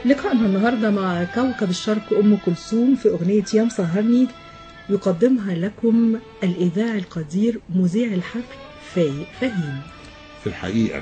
لقاءنا النهاردة مع كوكب الشرق أم كلثوم في أغنية يا مسهرني، يقدمها لكم الإذاعي القدير مذيع الحفل فايق فهيم. في الحقيقة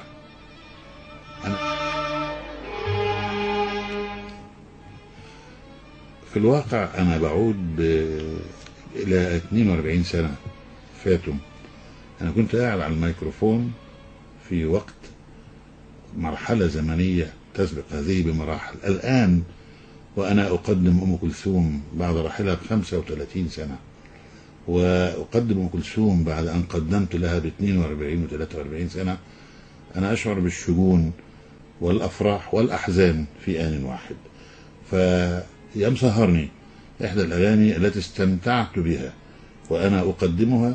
في الواقع أنا بعود إلى 42 سنة فاتوا. أنا كنت قاعد على الميكروفون في وقت مرحلة زمنية تسبق هذه بمراحل. الآن وأنا أقدم أم كلثوم بعد رحلها ب35 سنة، وأقدم أم كلثوم بعد أن قدمت لها ب42 و43 سنة. أنا أشعر بالشجون والأفراح والأحزان في آن واحد. فيا مسهرني إحدى الأغاني التي استمتعت بها وأنا أقدمها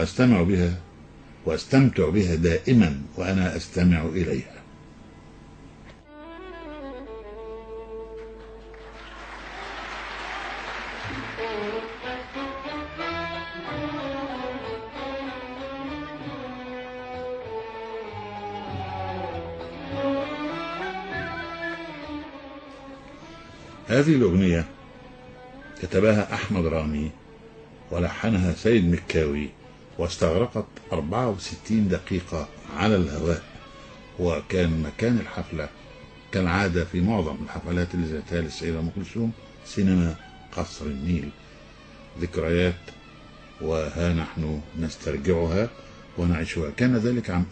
وأستمتع بها دائما وأنا أستمع إليها. هذه الأغنية كتبها أحمد رامي ولحنها سيد مكاوي، واستغرقت 64 دقيقة على الهواء. وكان مكان الحفلة كالعادة في معظم الحفلات اللي ذاتها للسيدة أم كلثوم سينما قصر النيل. ذكريات وها نحن نسترجعها ونعيشها. كان ذلك عام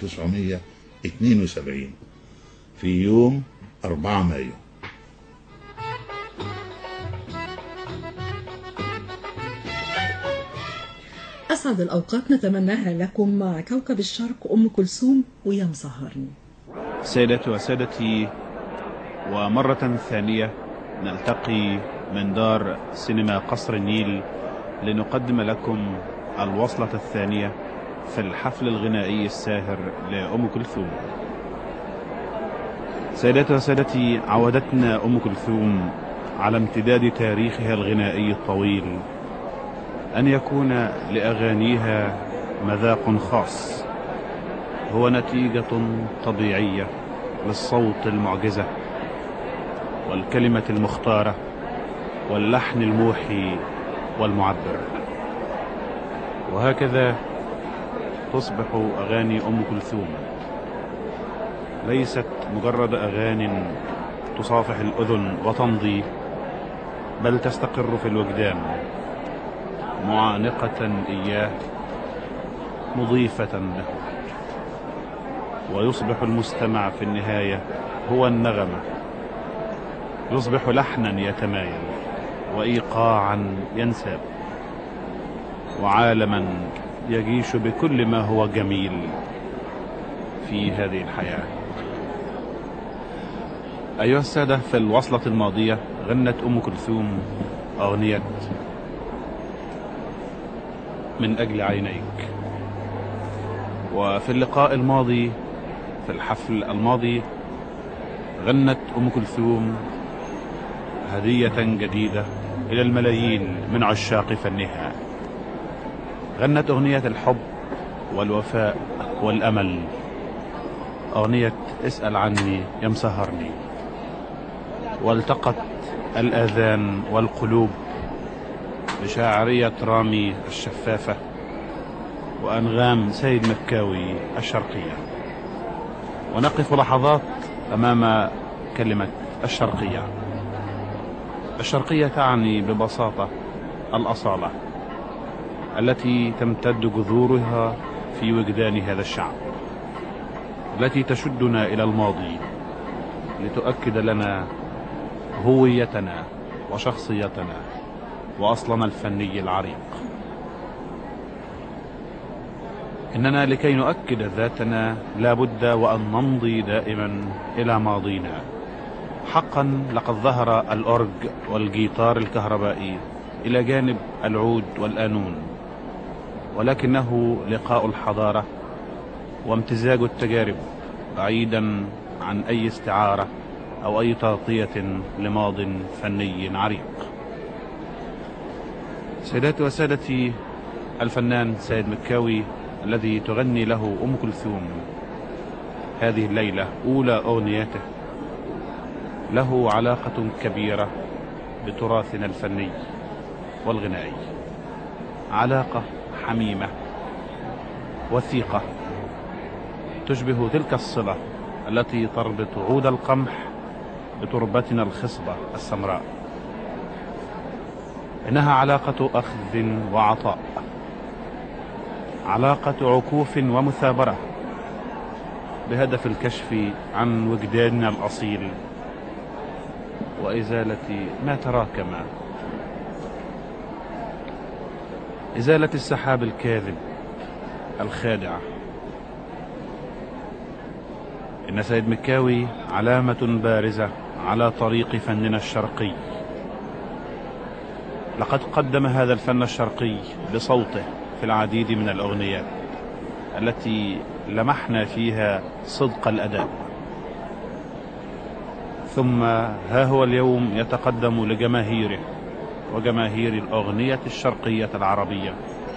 1972 في يوم 4 مايو. أسعد الأوقات نتمناها لكم مع كوكب الشرق أم كلثوم ويا مسهرني. سيداتي وسادتي، ومرة ثانية نلتقي من دار سينما قصر النيل لنقدم لكم الوصلة الثانية في الحفل الغنائي الساهر لأم كلثوم. سيداتي وسادتي، عودتنا أم كلثوم على امتداد تاريخها الغنائي الطويل أن يكون لأغانيها مذاق خاص، هو نتيجة طبيعية للصوت المعجزة والكلمة المختارة واللحن الموحي والمعبر. وهكذا تصبح أغاني أم كلثوم ليست مجرد أغاني تصافح الأذن وتمضي، بل تستقر في الوجدان معانقة إياه مضيفة له، ويصبح المستمع في النهاية هو النغمة، يصبح لحنا يتمايل وإيقاعا ينساب وعالما يجيش بكل ما هو جميل في هذه الحياة. أيها السادة، في الوصلة الماضية غنت أم كلثوم أغنية من أجل عينيك. وفي اللقاء الماضي في الحفل الماضي غنت أم كلثوم هدية جديدة إلى الملايين من عشاق فنها. غنت أغنية الحب والوفاء والأمل، أغنية اسأل عني يا مسهرني. والتقت الآذان والقلوب بشاعرية رامي الشفافة وأنغام سيد مكاوي الشرقية. ونقف لحظات أمام كلمة الشرقية. الشرقية تعني ببساطة الأصالة التي تمتد جذورها في وجدان هذا الشعب، التي تشدنا إلى الماضي لتؤكد لنا هويتنا وشخصيتنا وأصلنا الفني العريق. إننا لكي نؤكد ذاتنا لابد وأن نمضي دائما إلى ماضينا. حقا لقد ظهر الأورج والجيتار الكهربائي إلى جانب العود والقانون، ولكنه لقاء الحضارة وامتزاج التجارب بعيدا عن أي استعارة أو أي تغطية لماض فني عريق. سيداتي وسادتي، الفنان سيد مكاوي الذي تغني له أم كلثوم هذه الليلة أولى أغنياته له علاقة كبيرة بتراثنا الفني والغنائي، علاقة حميمة وثيقة تشبه تلك الصلة التي تربط عود القمح بتربتنا الخصبة السمراء. إنها علاقة أخذ وعطاء، علاقة عكوف ومثابرة بهدف الكشف عن وجداننا الأصيل وإزالة ما تراكم، إزالة السحاب الكاذب الخادع. إن سيد مكاوي علامة بارزة على طريق فننا الشرقي. لقد قدم هذا الفن الشرقي بصوته في العديد من الأغنيات التي لمحنا فيها صدق الأداء، ثم ها هو اليوم يتقدم لجماهيره وجماهير الأغنية الشرقية العربية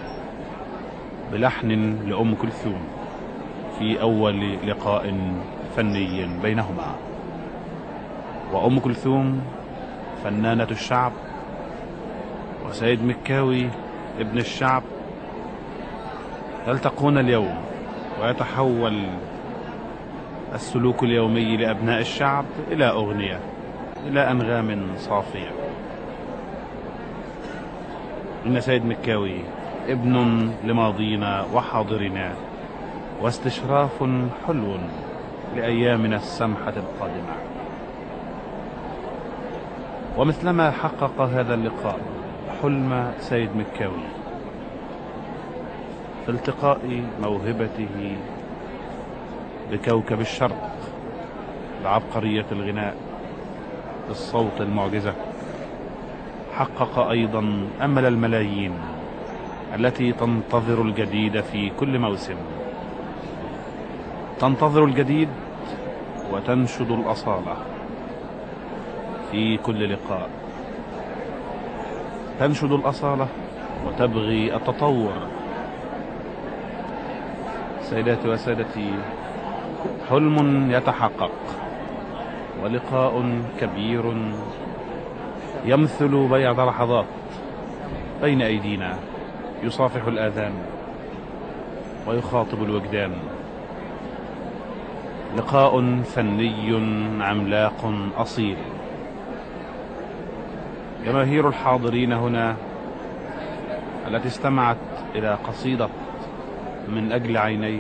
بلحن لأم كلثوم في أول لقاء فني بينهما. وأم كلثوم فنانة الشعب، وسيد مكاوي ابن الشعب، يلتقون اليوم ويتحول السلوك اليومي لأبناء الشعب إلى أغنية، إلى أنغام صافية. إن سيد مكاوي ابن لماضينا وحاضرنا، واستشراف حلو لأيامنا السمحة القادمة. ومثلما حقق هذا اللقاء حلم سيد مكاوي في التقاء موهبته بكوكب الشرق، بعبقرية الغناء، بالصوت المعجزة، حقق أيضا أمل الملايين التي تنتظر الجديد في كل موسم، تنتظر الجديد وتنشد الأصالة في كل لقاء، تنشد الأصالة وتبغي التطور. سيداتي وسادتي، حلم يتحقق ولقاء كبير يمثل بيع لحظات بين أيدينا، يصافح الآذان ويخاطب الوجدان. لقاء فني عملاق أصيل. جماهير الحاضرين هنا التي استمعت إلى قصيدة من أجل عينيك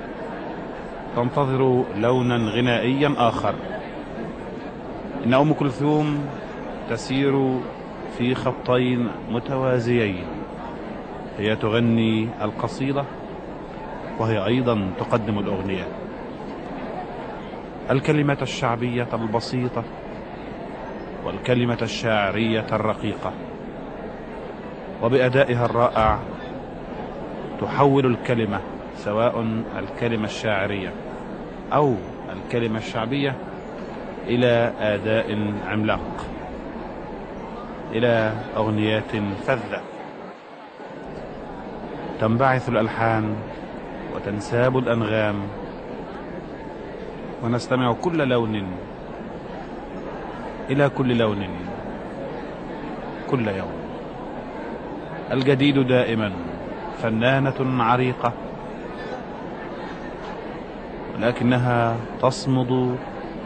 تنتظر لونا غنائيا آخر. إن أم كلثوم تسير في خطين متوازيين، هي تغني القصيدة وهي أيضا تقدم الأغنية، الكلمة الشعبية البسيطة والكلمة الشاعرية الرقيقة، وبأدائها الرائع تحول الكلمة، سواء الكلمة الشاعرية أو الكلمة الشعبية، إلى أداء عملاق، إلى أغنيات فذة تنبعث الألحان وتنساب الأنغام، ونستمع كل لون إلى كل لون كل يوم. الجديد دائما فنانة عريقة، ولكنها تصمد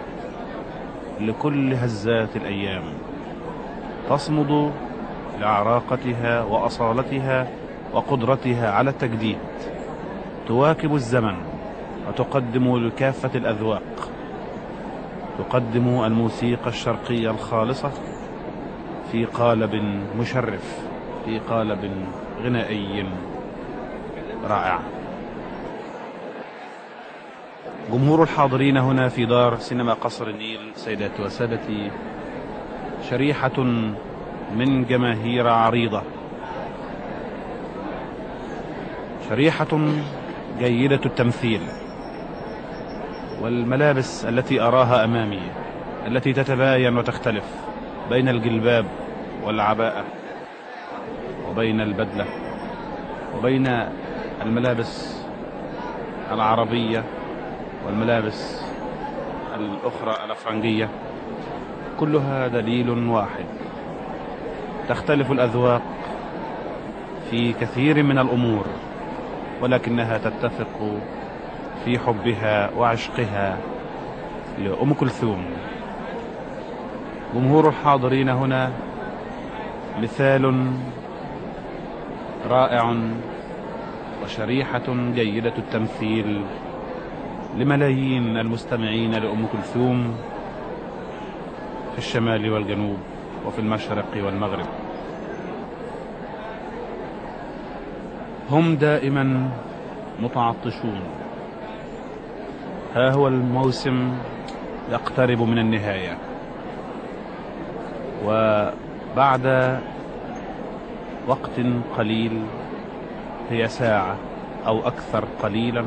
لكل هزات الأيام، تصمد لعراقتها وأصالتها وقدرتها على التجديد، تواكب الزمن وتقدم لكافة الأذواق، تقدم الموسيقى الشرقية الخالصة في قالب مشرف، في قالب غنائي رائع. جمهور الحاضرين هنا في دار سينما قصر النيل، سيداتي وسادتي، شريحة من جماهير عريضة، شريحة جيدة التمثيل، والملابس التي أراها أمامي التي تتباين وتختلف بين الجلباب والعباءة وبين البدلة وبين الملابس العربية والملابس الأخرى الأفرنجية، كلها دليل واحد. تختلف الأذواق في كثير من الأمور، ولكنها تتفق في حبها وعشقها لأم كلثوم. جمهور الحاضرين هنا مثال رائع وشريحة جيدة التمثيل لملايين المستمعين لأم كلثوم في الشمال والجنوب وفي المشرق والمغرب. هم دائما متعطشون. ها هو الموسم يقترب من النهاية، وبعد وقت قليل، هي ساعة أو أكثر قليلا،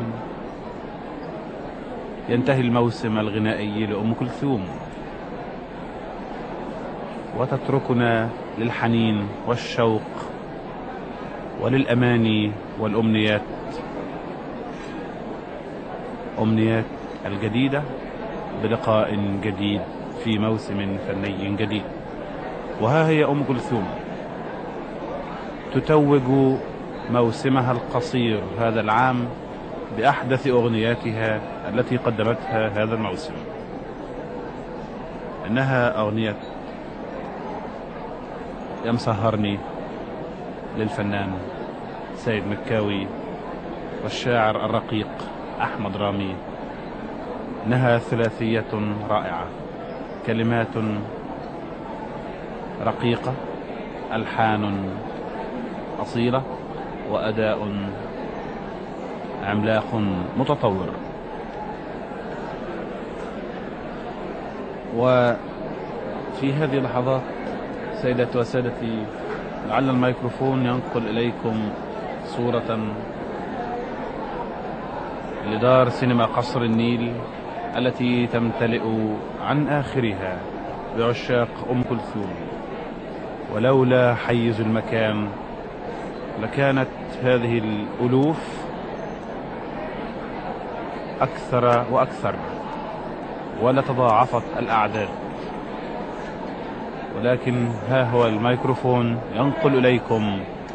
ينتهي الموسم الغنائي لأم كلثوم، وتتركنا للحنين والشوق وللأماني والأمنيات، أمنيات الجديدة بلقاء جديد في موسم فني جديد. وها هي أم كلثوم تتوج موسمها القصير هذا العام بأحدث أغنياتها التي قدمتها هذا الموسم. إنها أغنية يا مسهرني للفنان سيد مكاوي والشاعر الرقيق أحمد رامي. إنها ثلاثية رائعة، كلمات رقيقة، ألحان أصيلة، وأداء عملاق متطور. وفي هذه اللحظات سيداتي وسادتي، لعل الميكروفون ينقل إليكم صورة لدار سينما قصر النيل التي تمتلئ عن آخرها بعشاق أم كلثوم. ولولا حيز المكان لكانت هذه الألوف أكثر وأكثر، ولتضاعفت الأعداد. ولكن ها هو الميكروفون ينقل إليكم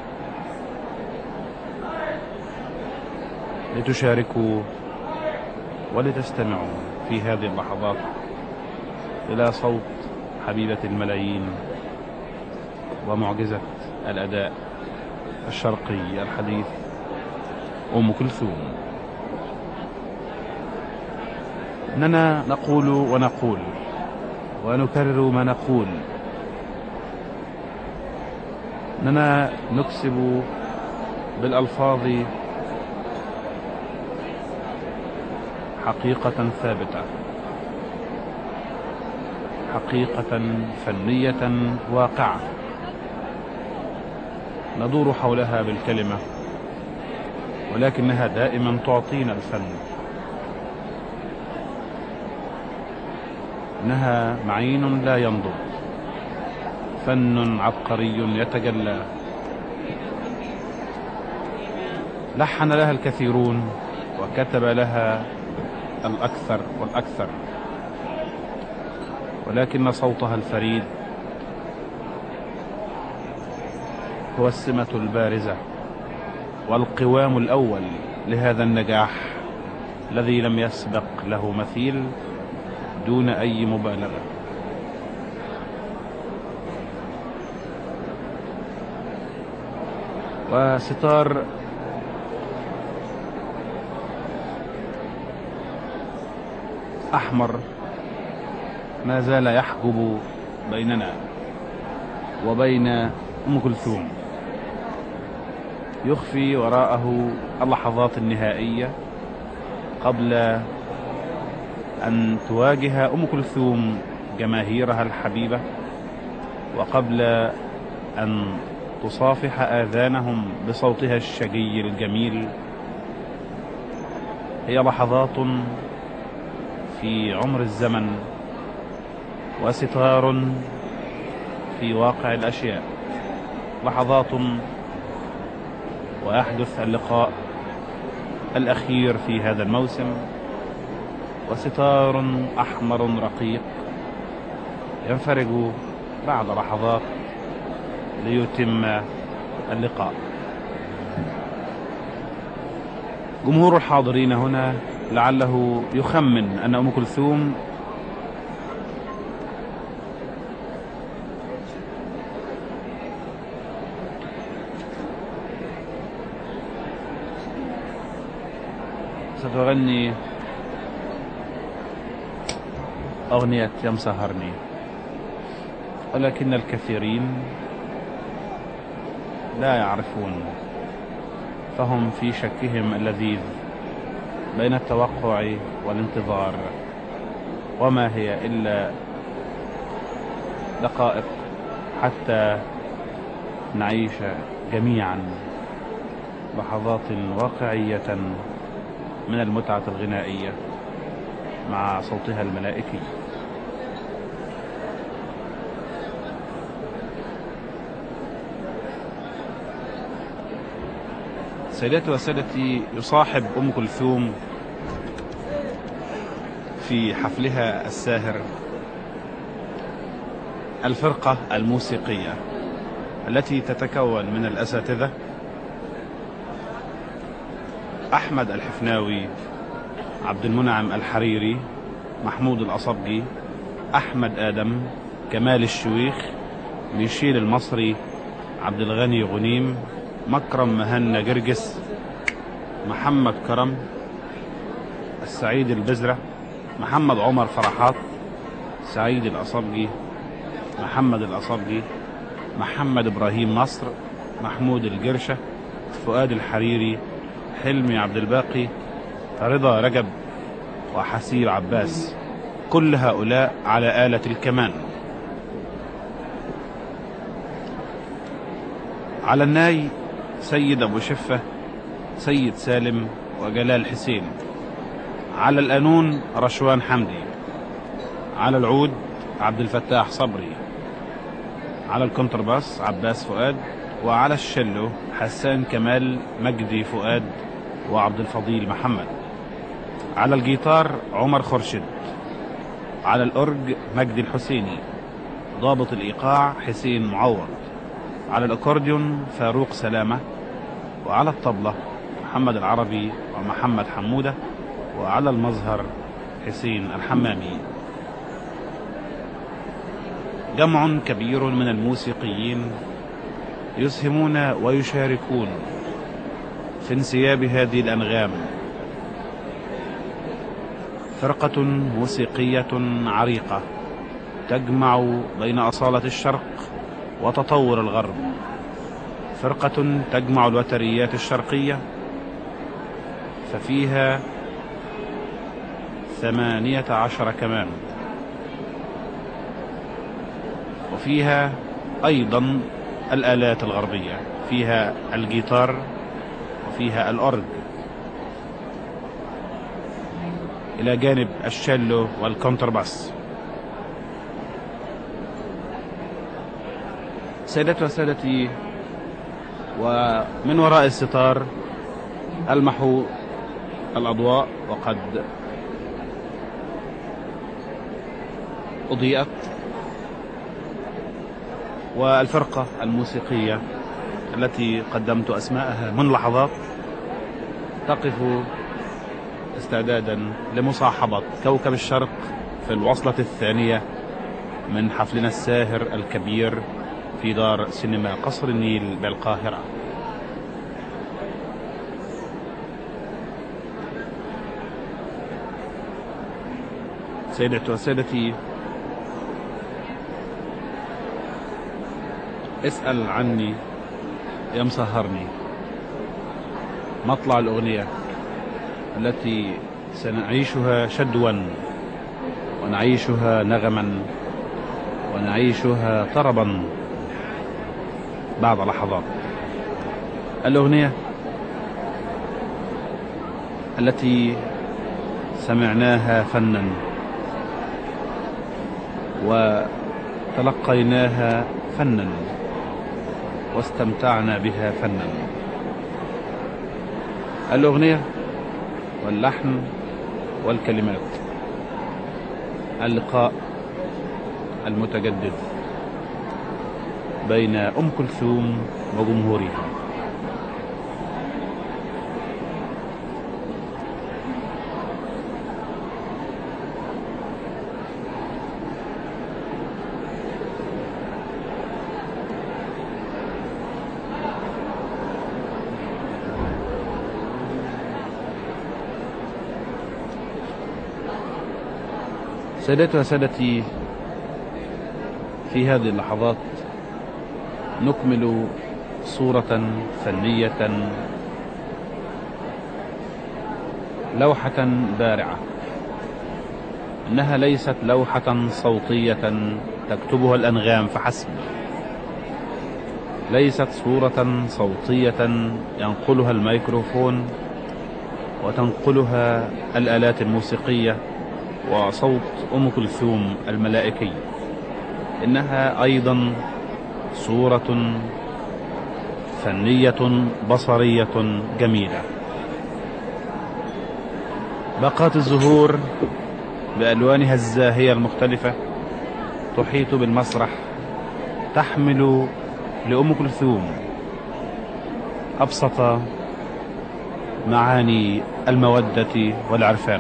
لتشاركوا ولتستمعوا في هذه اللحظات إلى صوت حبيبة الملايين ومعجزة الأداء الشرقي الحديث أم كلثوم. إننا نقول ونقول ونكرر ما نقول، إننا نكسب بالألفاظ حقيقة ثابتة، حقيقة فنية واقعة، ندور حولها بالكلمة، ولكنها دائما تعطينا الفن. إنها معين لا ينضب، فن عبقري يتجلى. لحن لها الكثيرون وكتب لها الأكثر والأكثر، ولكن صوتها الفريد هو السمة البارزة والقوام الأول لهذا النجاح الذي لم يسبق له مثيل دون أي مبالغة. وستار أحمر ما زال يحجب بيننا وبين أم كلثوم، يخفي وراءه اللحظات النهائية قبل أن تواجه أم كلثوم جماهيرها الحبيبة، وقبل أن تصافح آذانهم بصوتها الشجي الجميل. هي لحظات في عمر الزمن وستار في واقع الأشياء، لحظات ويحدث اللقاء الأخير في هذا الموسم، وستار أحمر رقيق ينفرج بعد لحظات ليتم اللقاء. جمهور الحاضرين هنا لعله يخمن أن أم كلثوم ستغني أغنية يا مسهرني، ولكن الكثيرين لا يعرفون، فهم في شكهم اللذيذ بين التوقع والانتظار، وما هي إلا دقائق حتى نعيش جميعا لحظات واقعية من المتعة الغنائية مع صوتها الملائكي. سيداتي وسادتي، يصاحب أم كلثوم في حفلها الساهر الفرقة الموسيقية التي تتكون من الأساتذة أحمد الحفناوي، عبد المنعم الحريري، محمود الأصبجي، أحمد آدم، كمال الشويخ، ميشيل المصري، عبد الغني غنيم، مكرم مهنا جرجس، محمد كرم، السعيد البزرة، محمد عمر فرحات، سعيد الأصبجي، محمد الأصبجي، محمد إبراهيم نصر، محمود الجرشة، فؤاد الحريري، حلمي عبد الباقي، رضا رجب، وحسيب عباس، كل هؤلاء على آلة الكمان. على الناي سيد أبو شفة، سيد سالم، وجلال حسين. على القانون رشوان حمدي. على العود عبد الفتاح صبري. على الكونترباس عباس فؤاد. وعلى الشلو حسان كمال، مجدي فؤاد، وعبد الفضيل محمد. على الجيتار عمر خرشد. على الأورج مجدي الحسيني. ضابط الإيقاع حسين معوض. على الأكورديون فاروق سلامة. وعلى الطبلة محمد العربي ومحمد حمودة. وعلى المظهر حسين الحمامي. جمع كبير من الموسيقيين يسهمون ويشاركون في انسياب هذه الأنغام. فرقة موسيقية عريقة تجمع بين أصالة الشرق وتطور الغرب. فرقة تجمع الوتريات الشرقية، ففيها 18 كمان، وفيها أيضا الآلات الغربية، فيها الجيتار وفيها الأورج، إلى جانب الشيلو والكونترباس. سيداتي وسادتي، ومن وراء الستار ألمح الأضواء وقد أضيئت، والفرقة الموسيقية التي قدمت أسماءها من لحظات تقف استعدادا لمصاحبة كوكب الشرق في الوصلة الثانية من حفلنا الساهر الكبير في دار سينما قصر النيل بالقاهرة. سيداتي وسادتي، اسأل عني يا مسهرني، مطلع الأغنية التي سنعيشها شدوا ونعيشها نغما ونعيشها طربا بعد لحظات. الأغنية التي سمعناها فنا وتلقيناها فنا واستمتعنا بها فنا. الأغنية واللحن والكلمات. اللقاء المتجدد بين أم كلثوم وجمهورها. سادتي وسادتي، في هذه اللحظات نكمل صورة فنية، لوحة بارعة. إنها ليست لوحة صوتية تكتبها الأنغام فحسب، ليست صورة صوتية ينقلها الميكروفون وتنقلها الآلات الموسيقية وصوت أم كلثوم الملائكي. إنها أيضا صورة فنية بصرية جميلة. باقات الزهور بألوانها الزاهية المختلفة تحيط بالمسرح، تحمل لأم كلثوم أبسط معاني المودة والعرفان،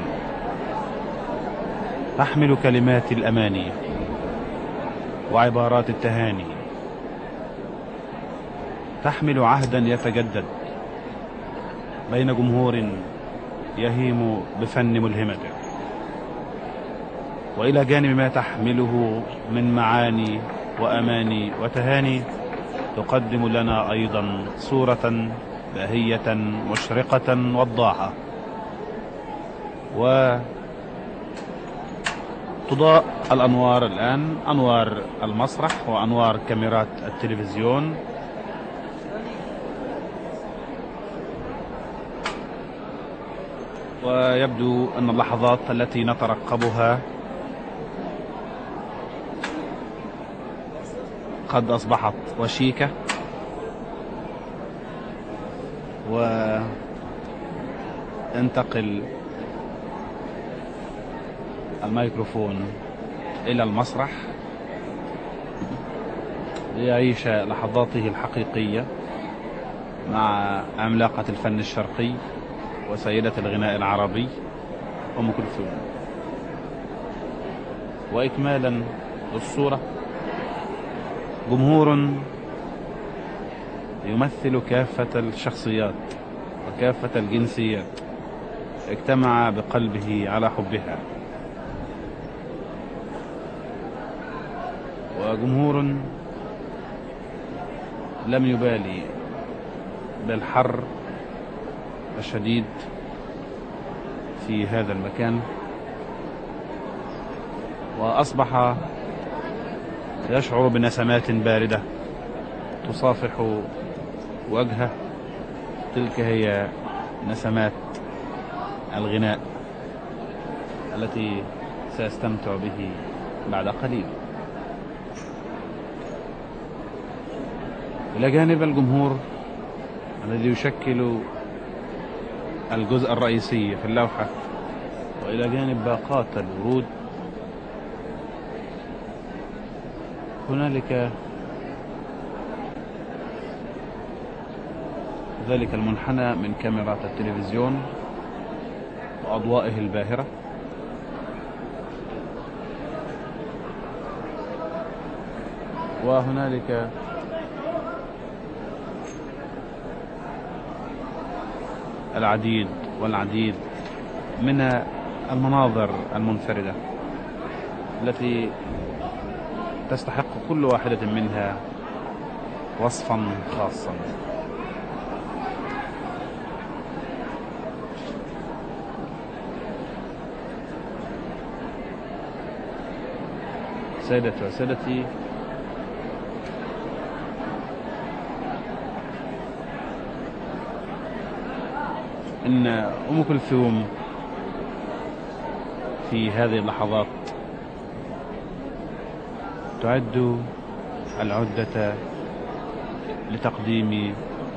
تحمل كلمات الأماني وعبارات التهاني، تحمل عهدا يتجدد بين جمهور يهيم بفن ملهمته. وإلى جانب ما تحمله من معاني وأماني وتهاني، تقدم لنا أيضا صورة باهية مشرقة وضاحة، وتضاء الأنوار الآن، أنوار المسرح وأنوار كاميرات التلفزيون، ويبدو أن اللحظات التي نترقبها قد أصبحت وشيكة، وينتقل الميكروفون إلى المسرح ليعيش لحظاته الحقيقية مع عملاقة الفن الشرقي وسيدة الغناء العربي أم كلثوم. وإكمالا للصورة، جمهور يمثل كافة الشخصيات وكافة الجنسيات اجتمع بقلبه على حبها، وجمهور لم يبالي بالحر الشديد في هذا المكان، وأصبح يشعر بنسمات باردة تصافح وجهه. تلك هي نسمات الغناء التي سأستمتع به بعد قليل. إلى جانب الجمهور الذي يشكل الجزء الرئيسي في اللوحة، وإلى جانب باقات الورود، هنالك ذلك المنحنى من كاميرات التلفزيون وأضوائه الباهرة، وهنالك العديد والعديد من المناظر المنفردة التي تستحق كل واحدة منها وصفا خاصا. سيدتي وسادتي، إن أم كلثوم في هذه اللحظات تعد العدة لتقديم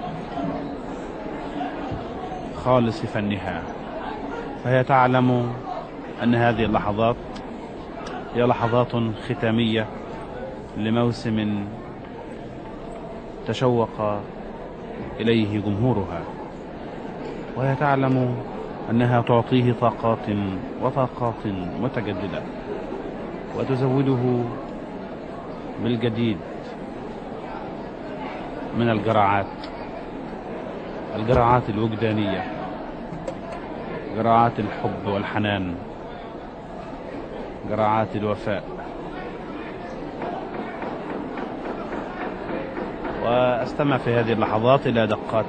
خالص فنها، فهي تعلم أن هذه اللحظات هي لحظات ختامية لموسم تشوق إليه جمهورها، وهي تعلم أنها تعطيه طاقات متجددة وتزوده بالجديد من الجرعات الوجدانية، جرعات الحب والحنان، جرعات الوفاء. وأستمع في هذه اللحظات إلى دقات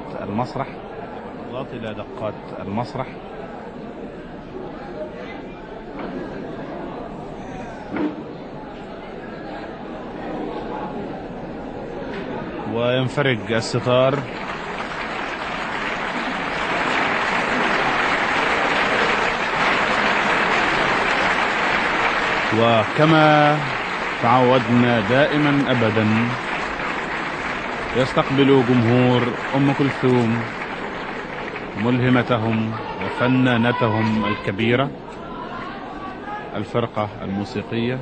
المسرح، وينفرج الستار وكما تعودنا دائما أبدا يستقبل جمهور أم كلثوم ملهمتهم وفنانتهم الكبيرة، الفرقة الموسيقية،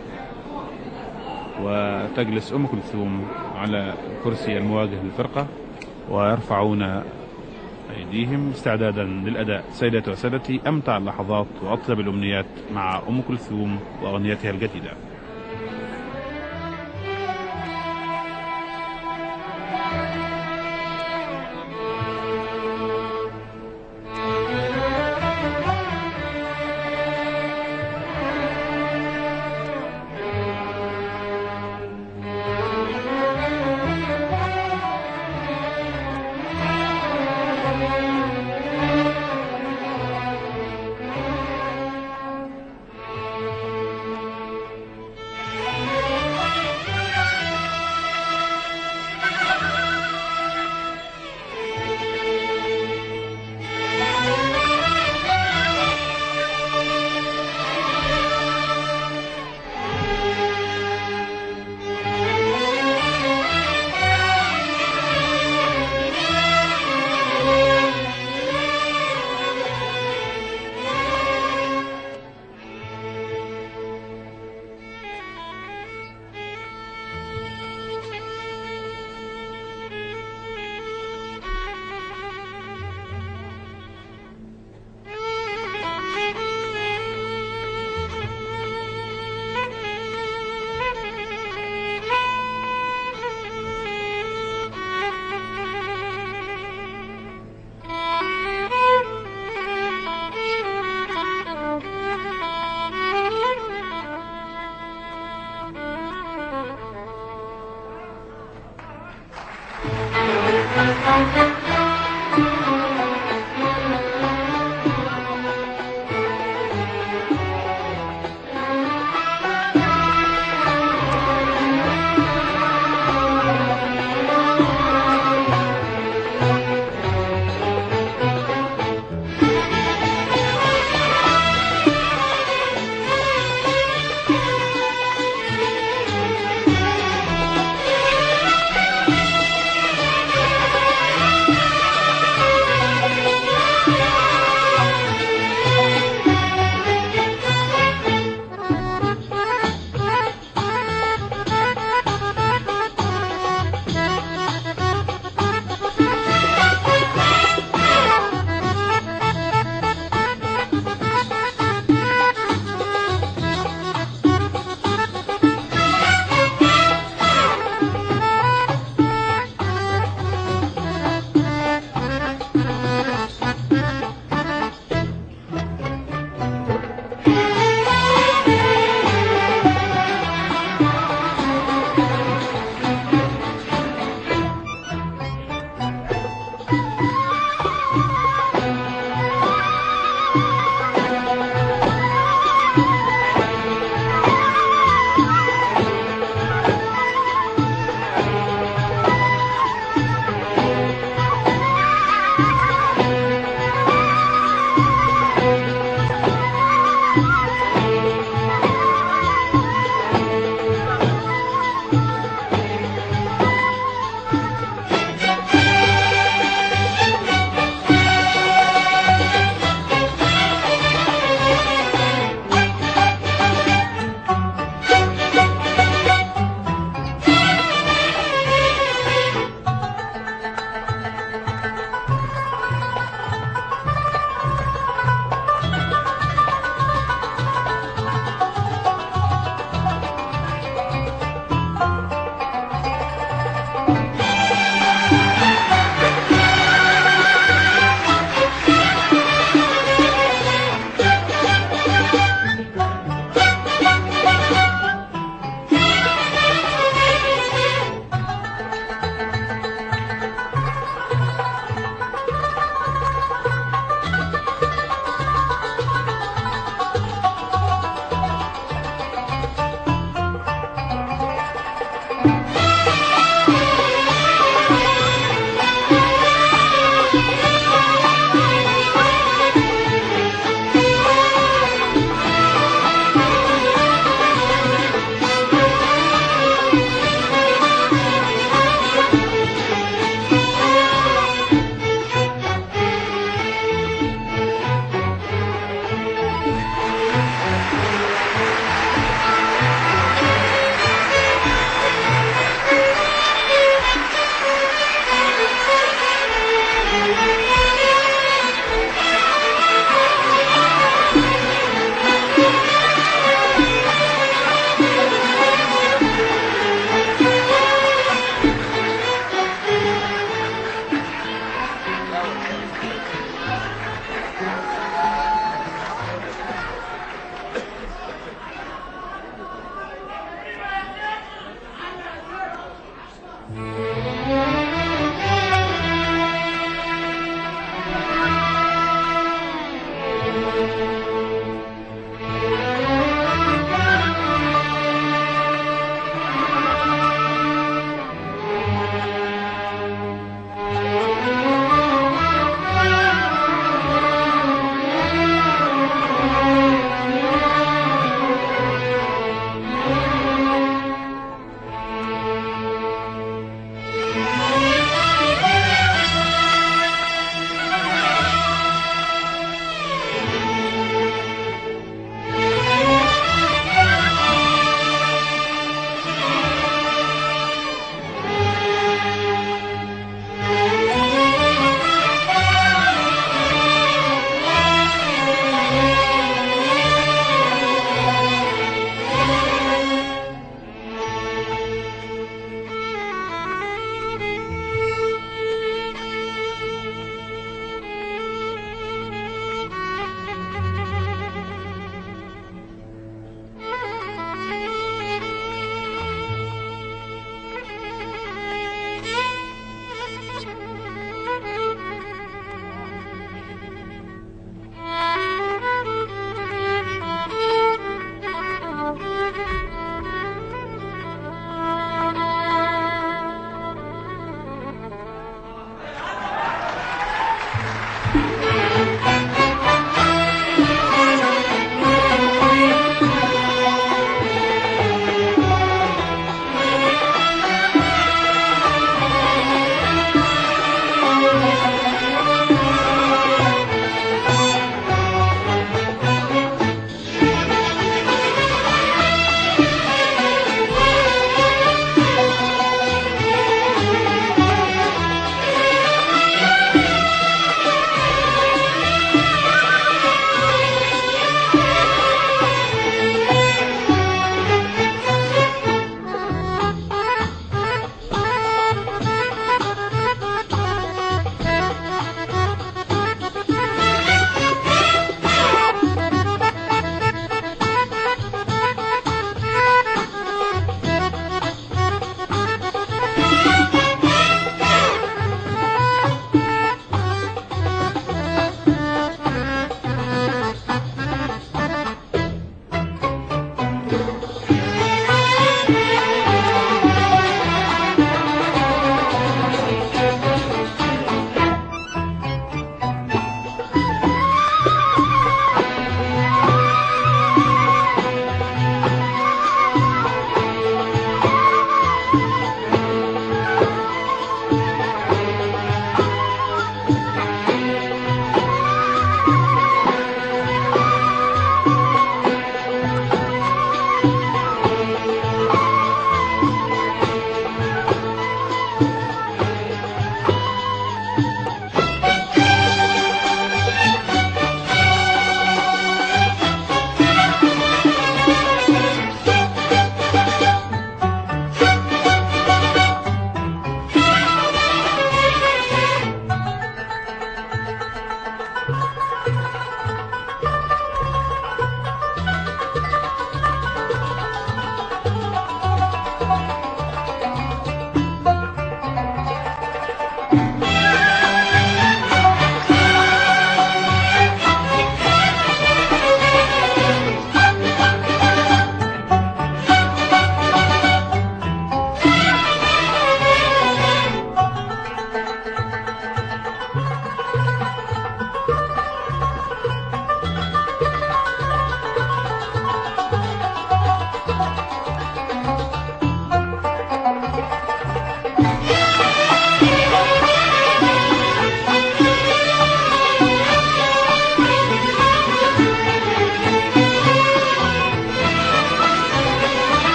وتجلس أم كلثوم على الكرسي المواجه للفرقة ويرفعون أيديهم استعدادا للأداء. سيداتي وسادتي، أمتع اللحظات وأطيب الأمنيات مع أم كلثوم وأغنيتها الجديدة.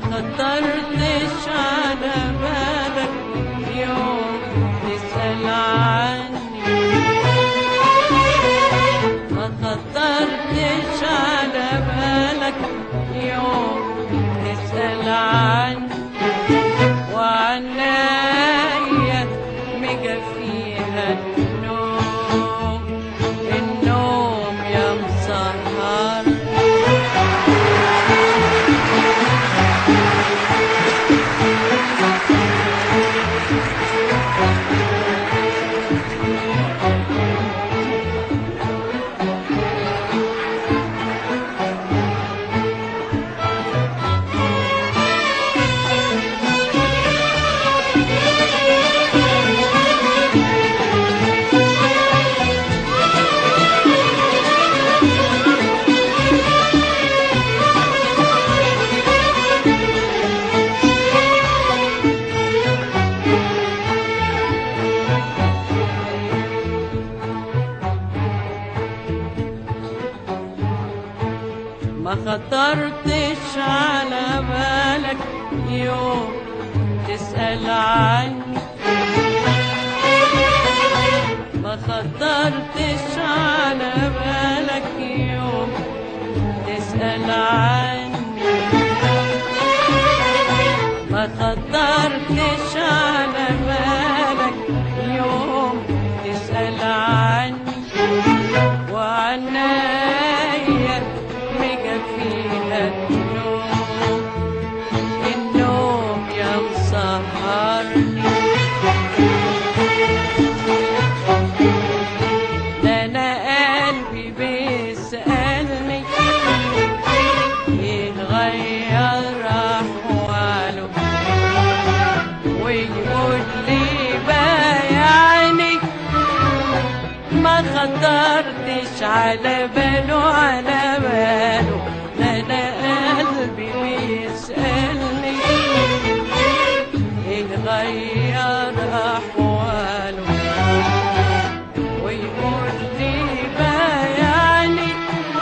خطرتش على بالك يوم تسأل عني، ما خطرتش على بالك يوم تسأل عني، وعنايا مجفيها النوم، النوم يا مسهر. ما خطرتش على بالك يوم تسأل عني، ما خطرتش على بالك يوم تسأل عني، ما خطرتش على بالك يوم تسأل عني، وعنايا فيها النوم، النوم يا مسهرني. ده انا قلبي بيسألني يتغير أحواله، ويقول لي بايعني ما خطرتش على باله على باله. أنا قلبي بيسألني يغير أحواله، ويقول لي بايعني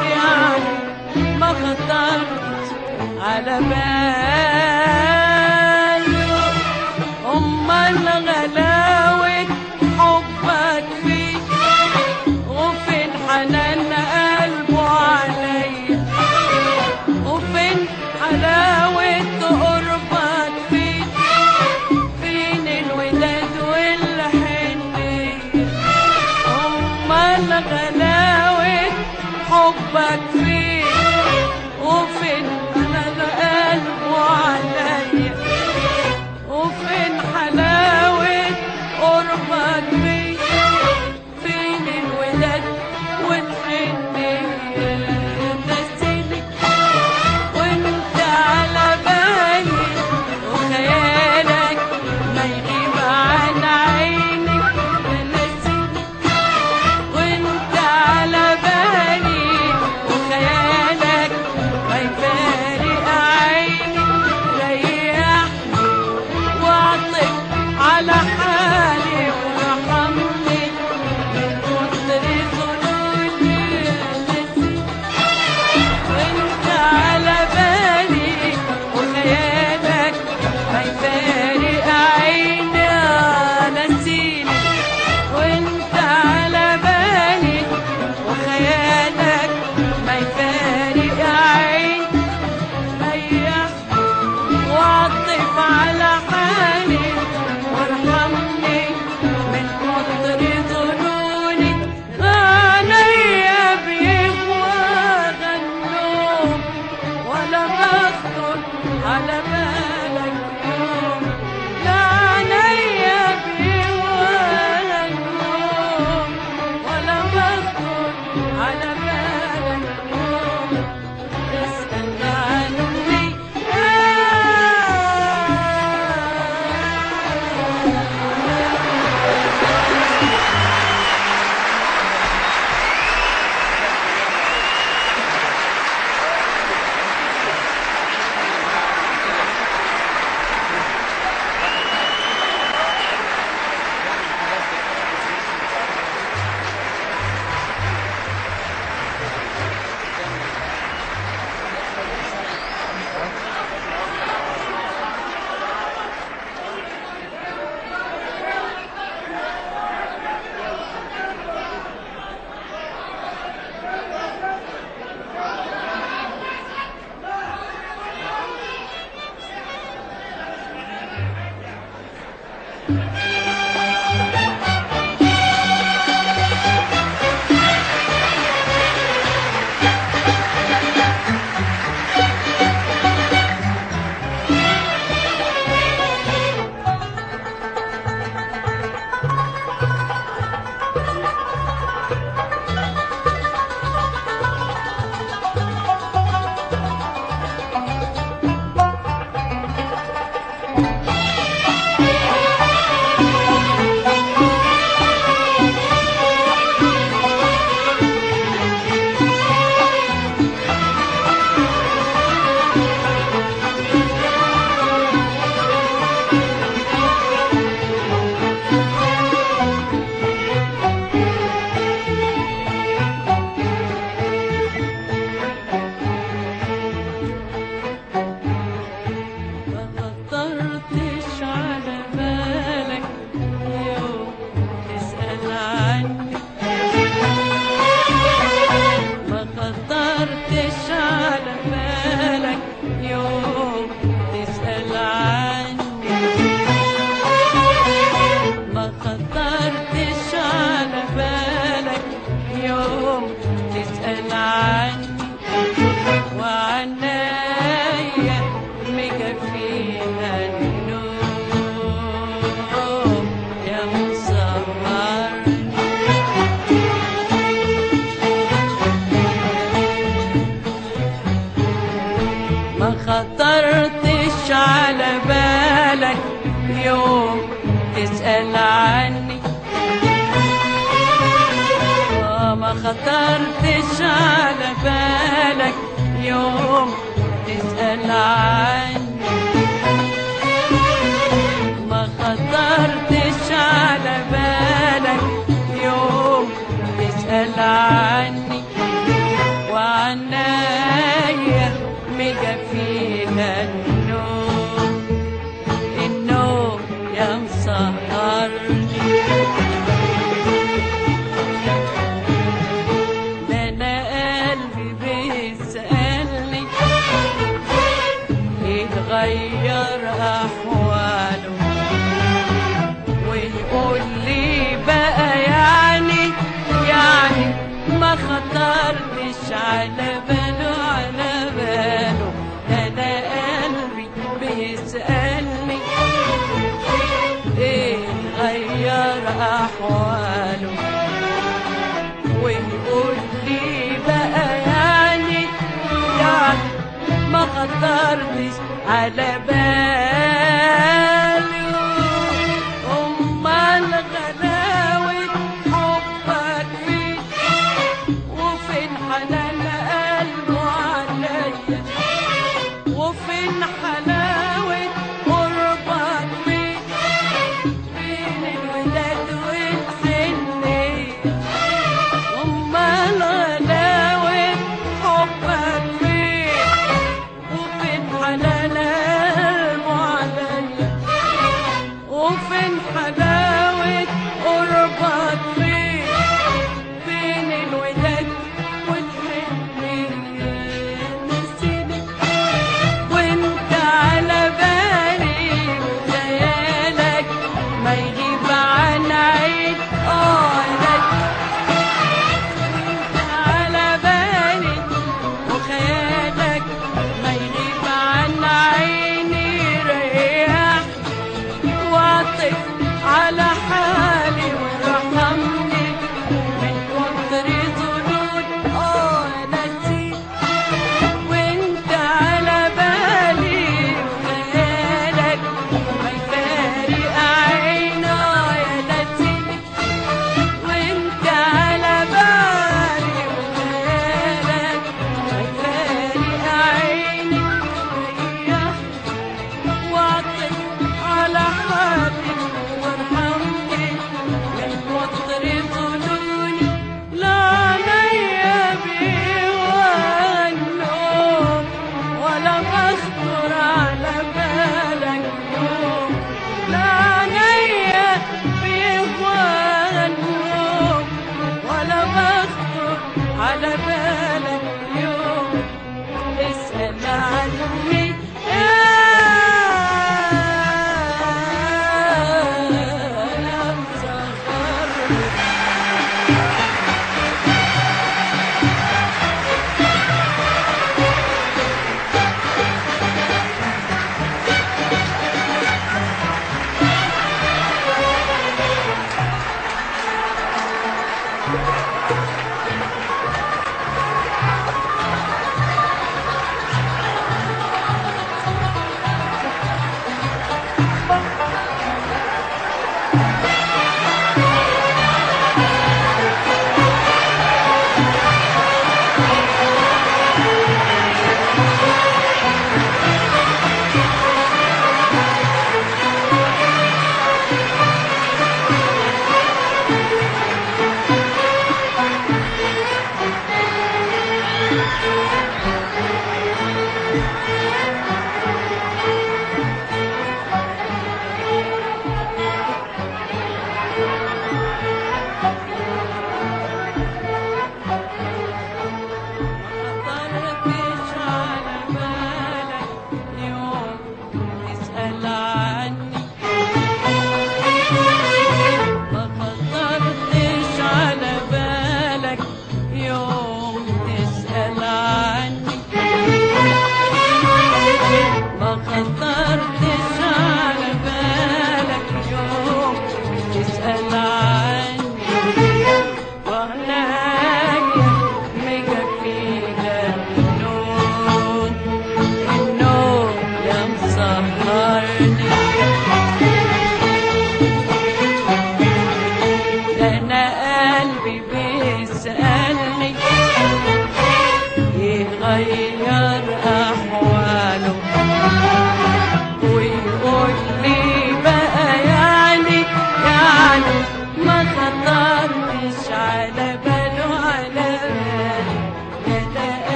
ما خطرت على باله. أمال غلاوة حبك فيه وفين حنان قلبه عليا، وفين حلاوة قربك فين، فين الوداد والحنية. أمال غلاوة حبك فين وفين حنان قلبه عليا، وفين حلاوة قربك فين، فين الوداد والحنية. وانت على بالي وخيالك ما يغيب عن عيني، نسيني وانت على بالي وخيالك ما يفارق عيني. ريحني واعطف على حالي وارحمني من كتر ظنوني. نسيني وانت على بالي وخيالك ما يفارق عيني. نسيني وانت على بالي وخيالك ما يفارق عيني. ريحني واعطف على حالي وارحمني من كتر ظنوني. عينيا بيهواها النوم ولا بخطر على بالك يوم. لا عينيا بيهواها النوم ولا بخطر على بالك يوم. اسأل عني فيها النوم يا مسهرني. ما خطرتش على بالك يوم تسأل عني، ما خطرتش على بالك يوم تسأل عني، ما خطرتش على بالك يوم تسأل عني، وعنايا مجا فيها النوم، النوم يا مسهرني. ده انا قلبي بيسألني يتغير احواله، ويقول لي بقى يعني ما خطرتش على باله على باله. ده انا قلبي بيسألني ايه غير احواله، ويقول لي بقى يعني ما خطرتش على باله. امال غلاوة حبك فين، وفين حنان قلبه عليا، وفين حلاوة قربك فين، بين الوداد والحنية. امال غلاوة حبك فين، وفين حنان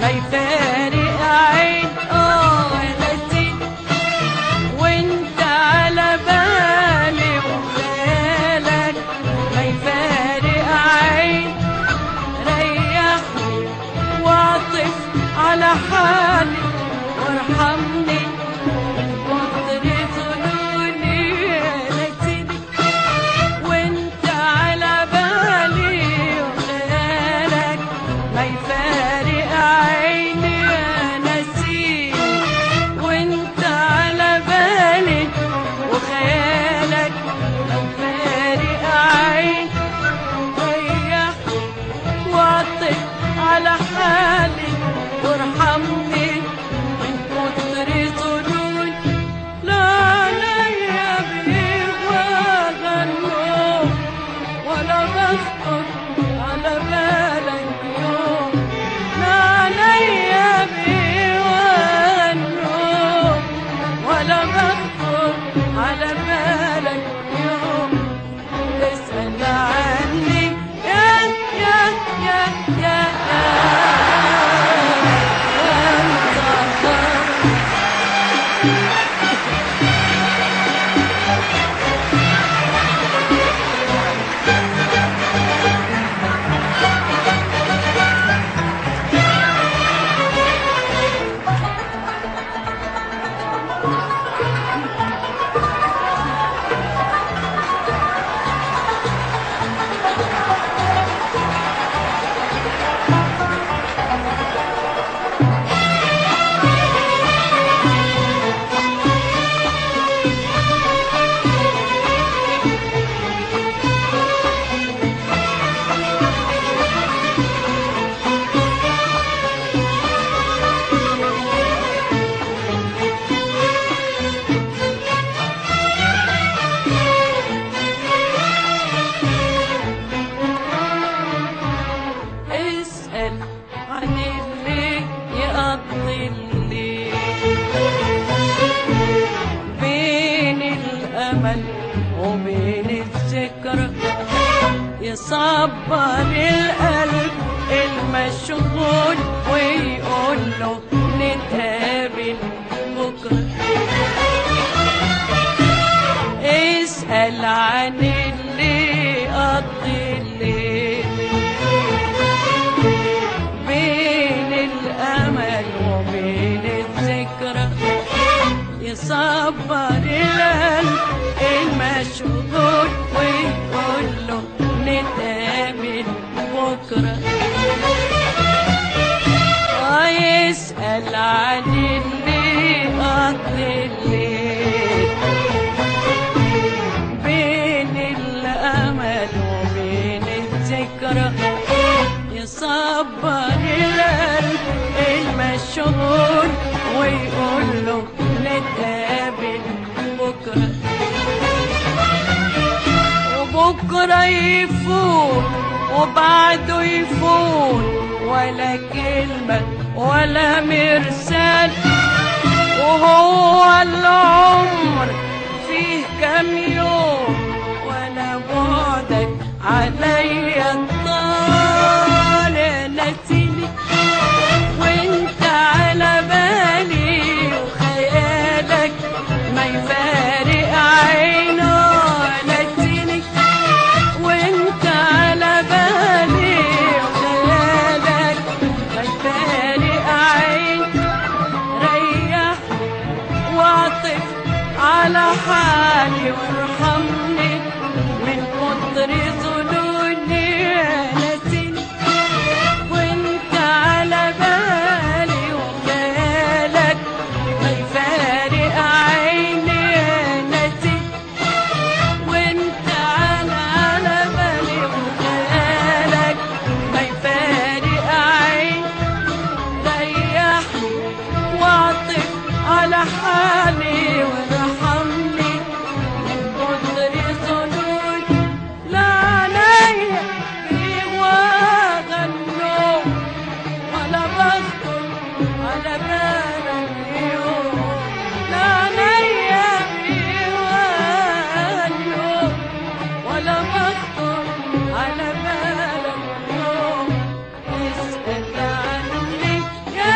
ما يفارق عين نسيت وانت على بالي وخيالك ما يفارق عين ريحني واعطف على حالي وارحمني من كتر ظنوني نسيت وانت على بالي وخيالك ما يفارق عيني نسيت وانت على بالي وخيالك ما يفارق عيني ريحني واعطف على حالي وارحمني من كتر ظنوني لا عليا بيه وغنوم ولا بخطر على بالك يوم لا عليا بيه وغنوم ولا بخطر على بالك يوم تسأل عني يا يا يا يا اسأل عن اللي يقضي الليل بين الأمل وبين الذكرى يصبر القلب المشغول ويقول له نتقابل بكرة اسأل عن اللي يقضي الليل بين الأمل وبين الذكرى يصبر القلب المشغول ويقول له نتقابل بكرة يسأل عن اللي قضي الليل بين الأمل وبين الذكرى يصبر القلب المشغول ويقول له نتقابل بكرة وبكرة يفوت وبعده يفوت ولا كلمة ولا مرسال وهو العمر فيه كم يوم ولا بعدك عليا الطال نسيني وانت على بالي وخيالك ما يفارق عينه نسيني وانت على بالي وخيالك ما يفارق عين ريحني واعطف على حالي وارحمني من كتر ظنوني نسيني وانت على بالي وخيالك ما يفارق عيني نسيت وانت على بالي وخيالك ما يفارق عين ريحني واعطف على حالي وارحمني من كتر ظنوني لا عليا بيه وغنوم ولا بخطر على بالك يوم لا عليا بيه وغنوم ولا بخطر على بالك يوم اسأل عني يا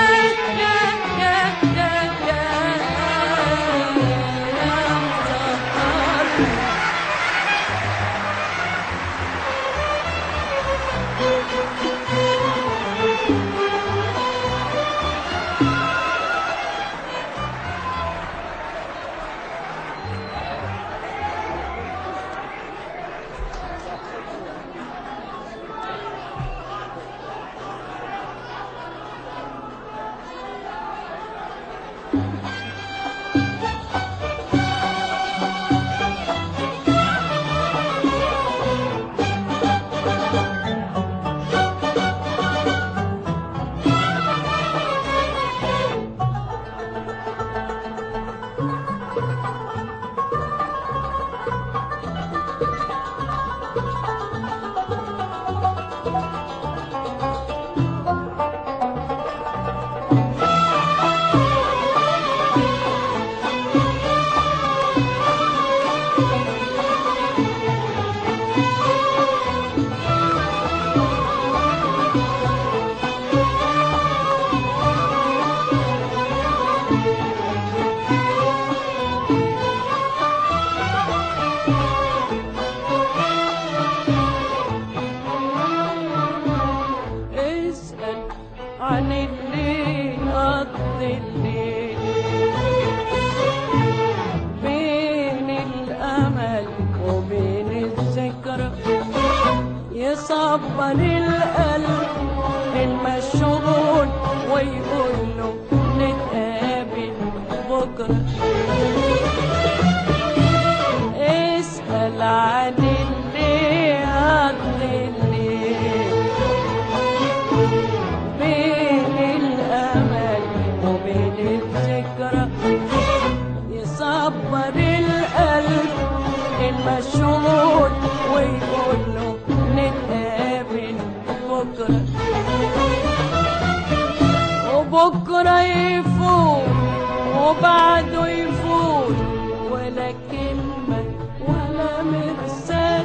بكرة يفوت وبعده يفوت ولا كلمة ولا مرسال،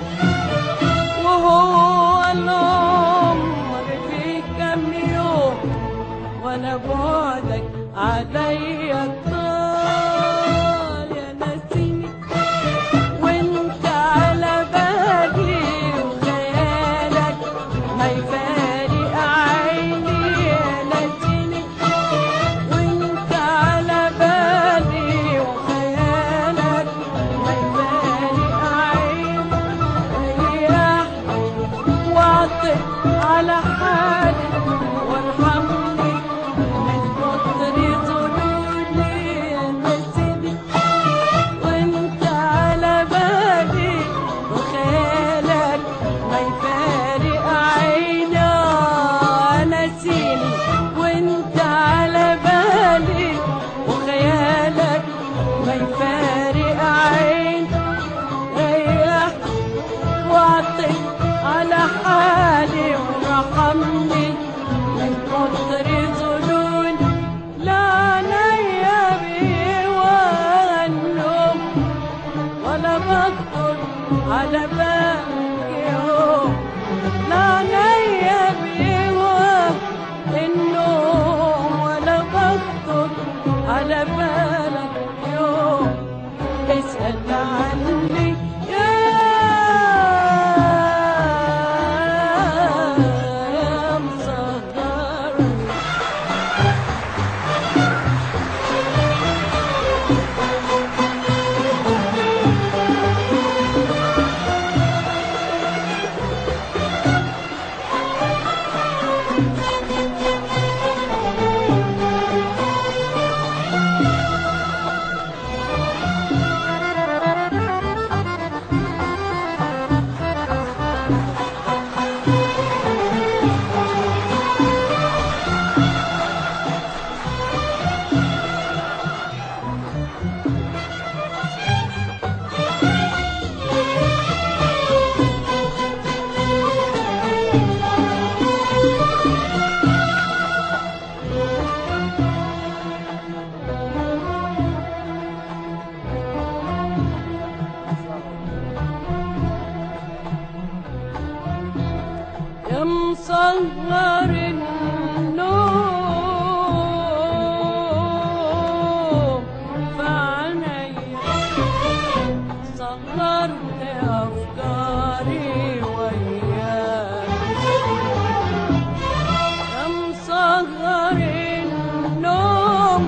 وهو العمر في كام يوم وانا بعدك عليا طال. يا ناسيني وانت على بالي وخيالك ما يفارق عيني. يا ناسيني وانت على بالي وخيالك ما يفارق عيني. ريحني واعطف على حالي وارحمني من كتر ظنوني. يا ناسيني وانت على بالي وخيالك ما يفارق عيني. ناسيني وانت على بالي وخيالك ما يفارق عيني. ريحني واعطف على حالي وارحمني من كتر ظنوني. لا عليا بيه ولا النوم ولا بخطر على بالي يوم. لا عليا بيه ولا النوم ولا بخطر على بالك يوم. اسأل عني يا مصغر. يا مصغر النوم في عينيا، صغرت أفكاري وياك. يا مصغر النوم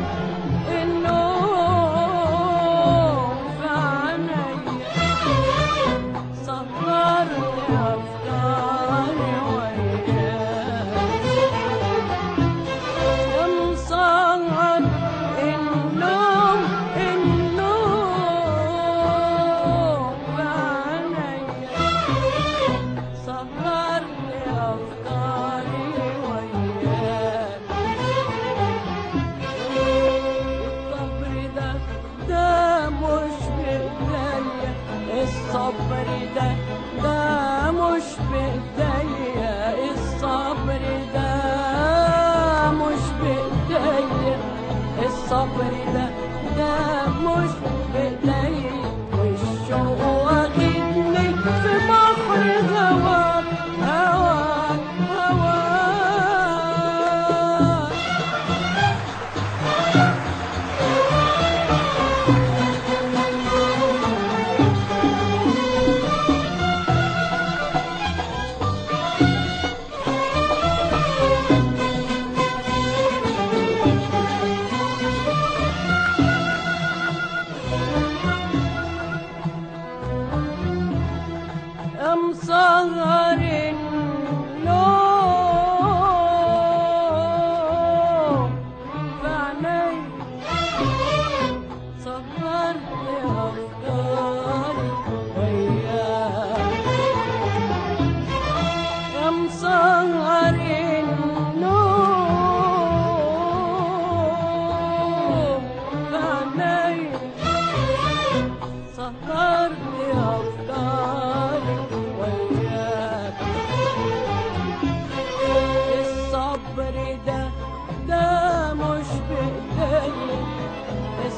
في عينيا، صغرت أفكاري وياك. يا مصغر النوم في عينيا، صغرت أفكاري وياك. الصبر ده مش بإيديا، الصبر ده مش بإيديا، الصبر ده مش بإيديا، الصبر ده مش بإيديا. والشوق واخدني في بحر هواك هواك هواك.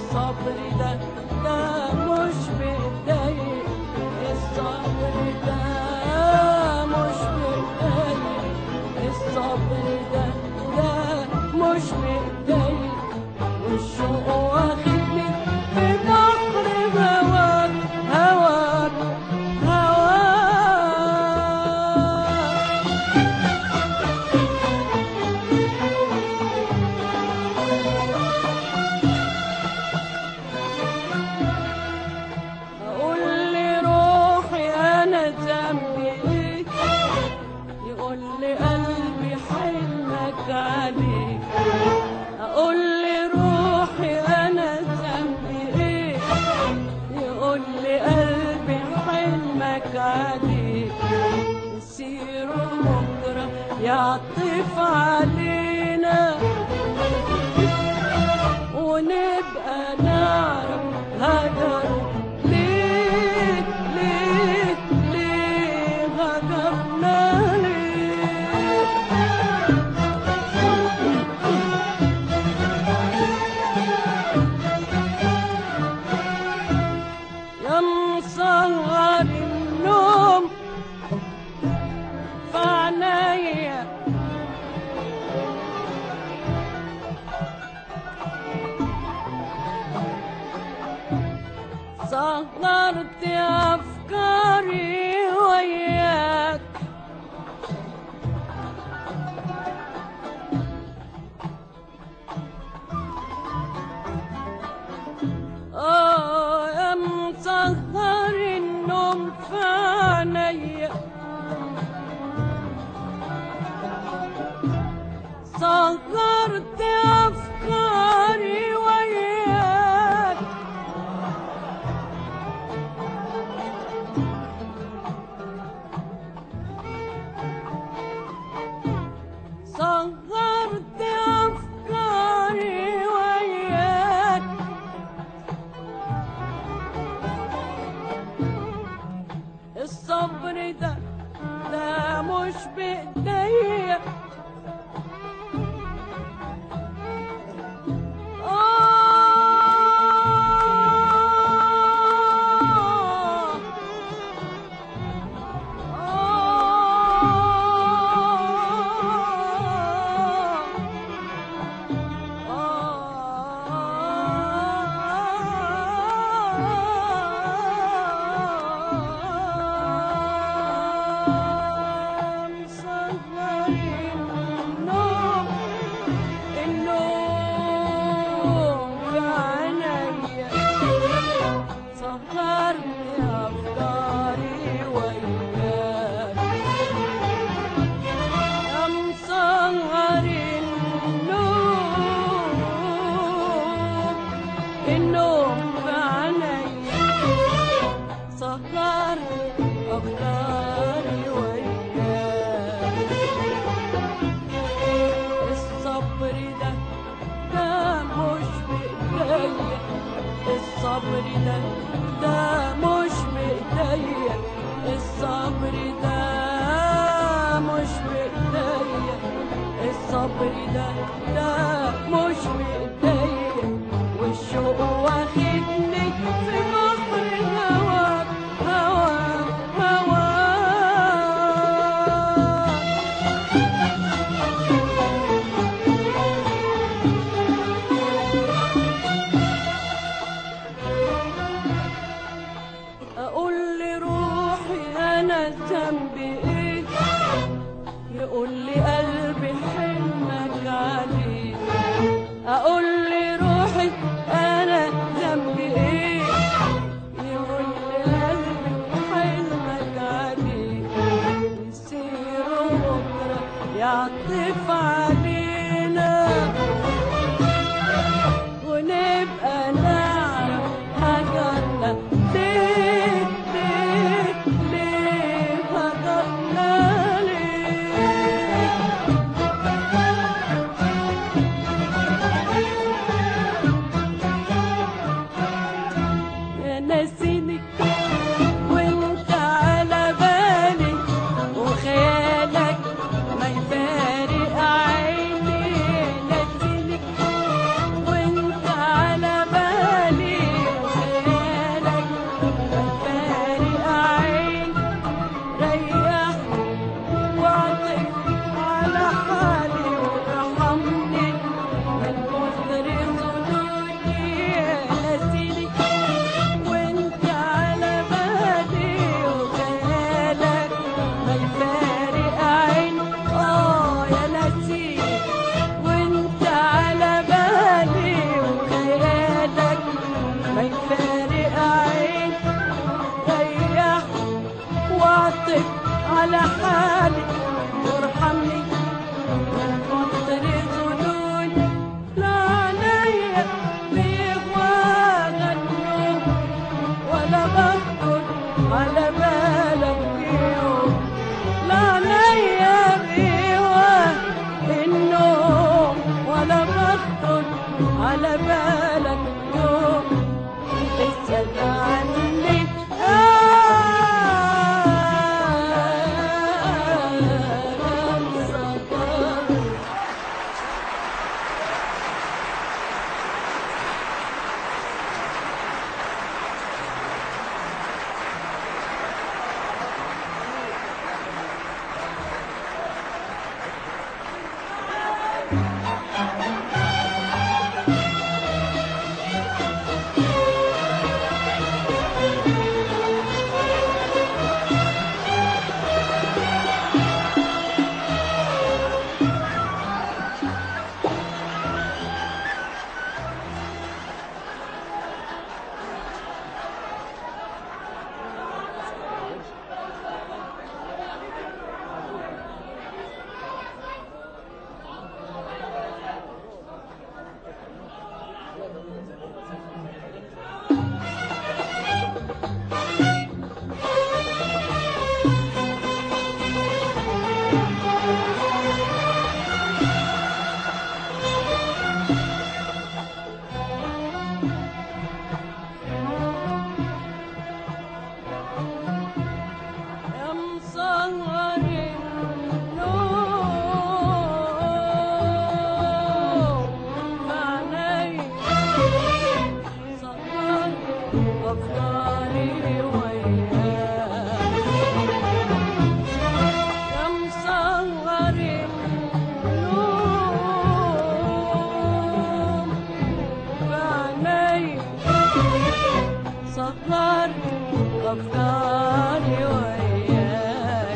الصبر ده مش بإيديا، الصبر ده مش بإيديا، الصبر ده مش بإيديا، والشوق واخدني في بحر هواك هواك أقول لي روحي أنا ذنبي إيه، يقول لي قلبي حلمك عليك، أقول لي روحي أنا ذنبي إيه، يقول لي قلبي حلمك عليك، يصير بكرة يعطف علينا ونبقى نعرف هجر ليه ليه ليه هجرنا ليه. يا مسهر النوم في عينيا، سهرت أفكاري وياك، يا مسهر النوم في عينيا، سهرت أفكاري وياك، سهرت أفكاري وياك، الصبر ده مش بإيديا، أفكاري وياك، الصبر ده مش بإيديا، الصبر ده مش بإيديا، الصبر ده مش بإيديا، الصبر ده مش بإيديا، والشوق واخدني في بحر هواك هواك هواك. حالي وارحمني من كتر ظنون. لا عليا بيغواغ النوم ولا بخطر على بالك يوم. لا عليا بيغواغ النوم ولا بخطر على بالك يوم. اسأل عني أفكاري وياك.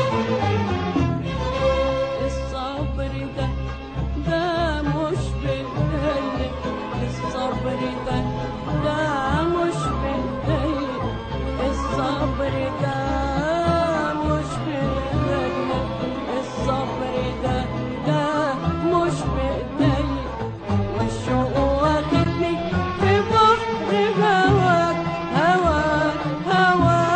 الصبر ده مش بإيديا، الصبر ده مش بإيديا، الصبر ده مش بإيديا، الصبر ده مش بإيديا. والشوق واخدني في بحر هواك هواك هواك.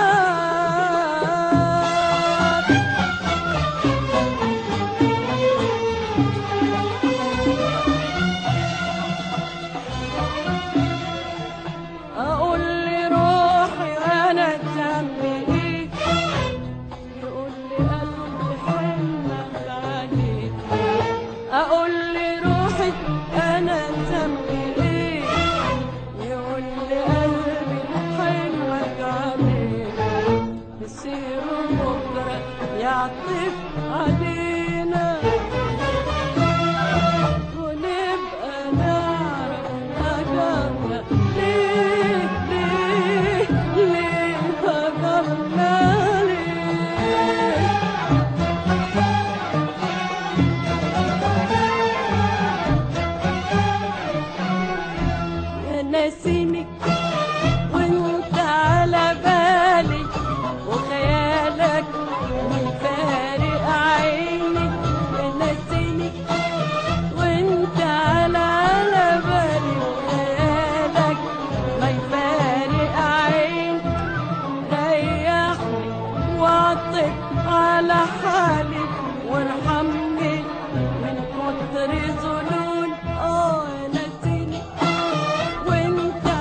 أقول لروحي أنا ذنبي إيه، يقول لي قلبي حلمك عليك. أقول لروحي أنا ذنبي إيه، يقول لي قلبي حلمك عليك. يصير بكرة يعطف علينا ونبقى نعرف هجرنا ليه ليه ليه هجرنا ليه. يا ناسيني وانت على بالي وخيالك مفارق عيني. يا ناسيني وانت على بالي وخيالك ما يفارق عيني. ريحني واعطف على حالي وارحمني من كتر ظنون. يا ناسيني وانت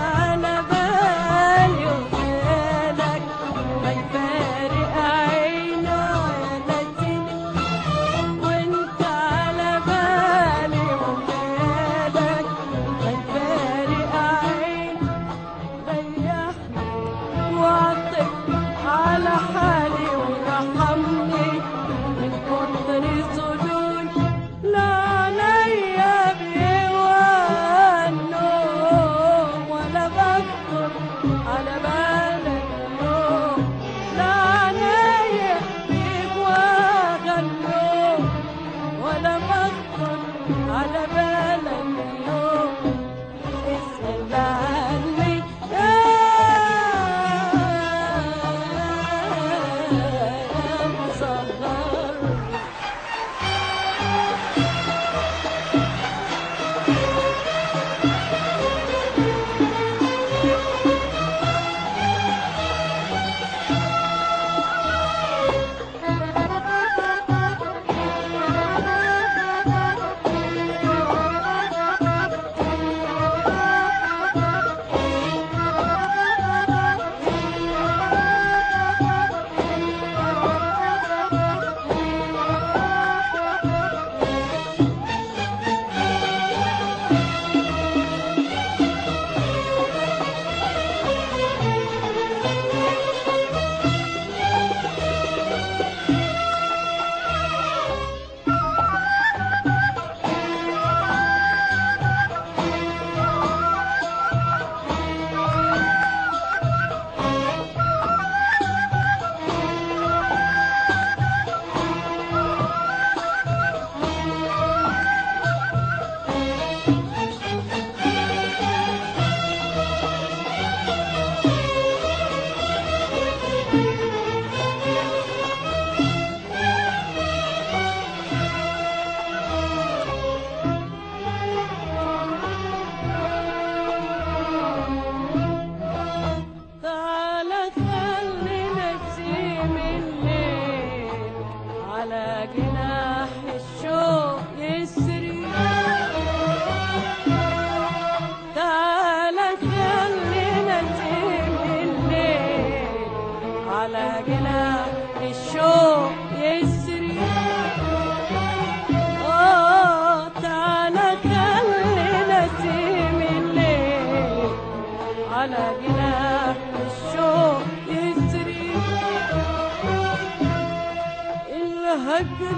الهجر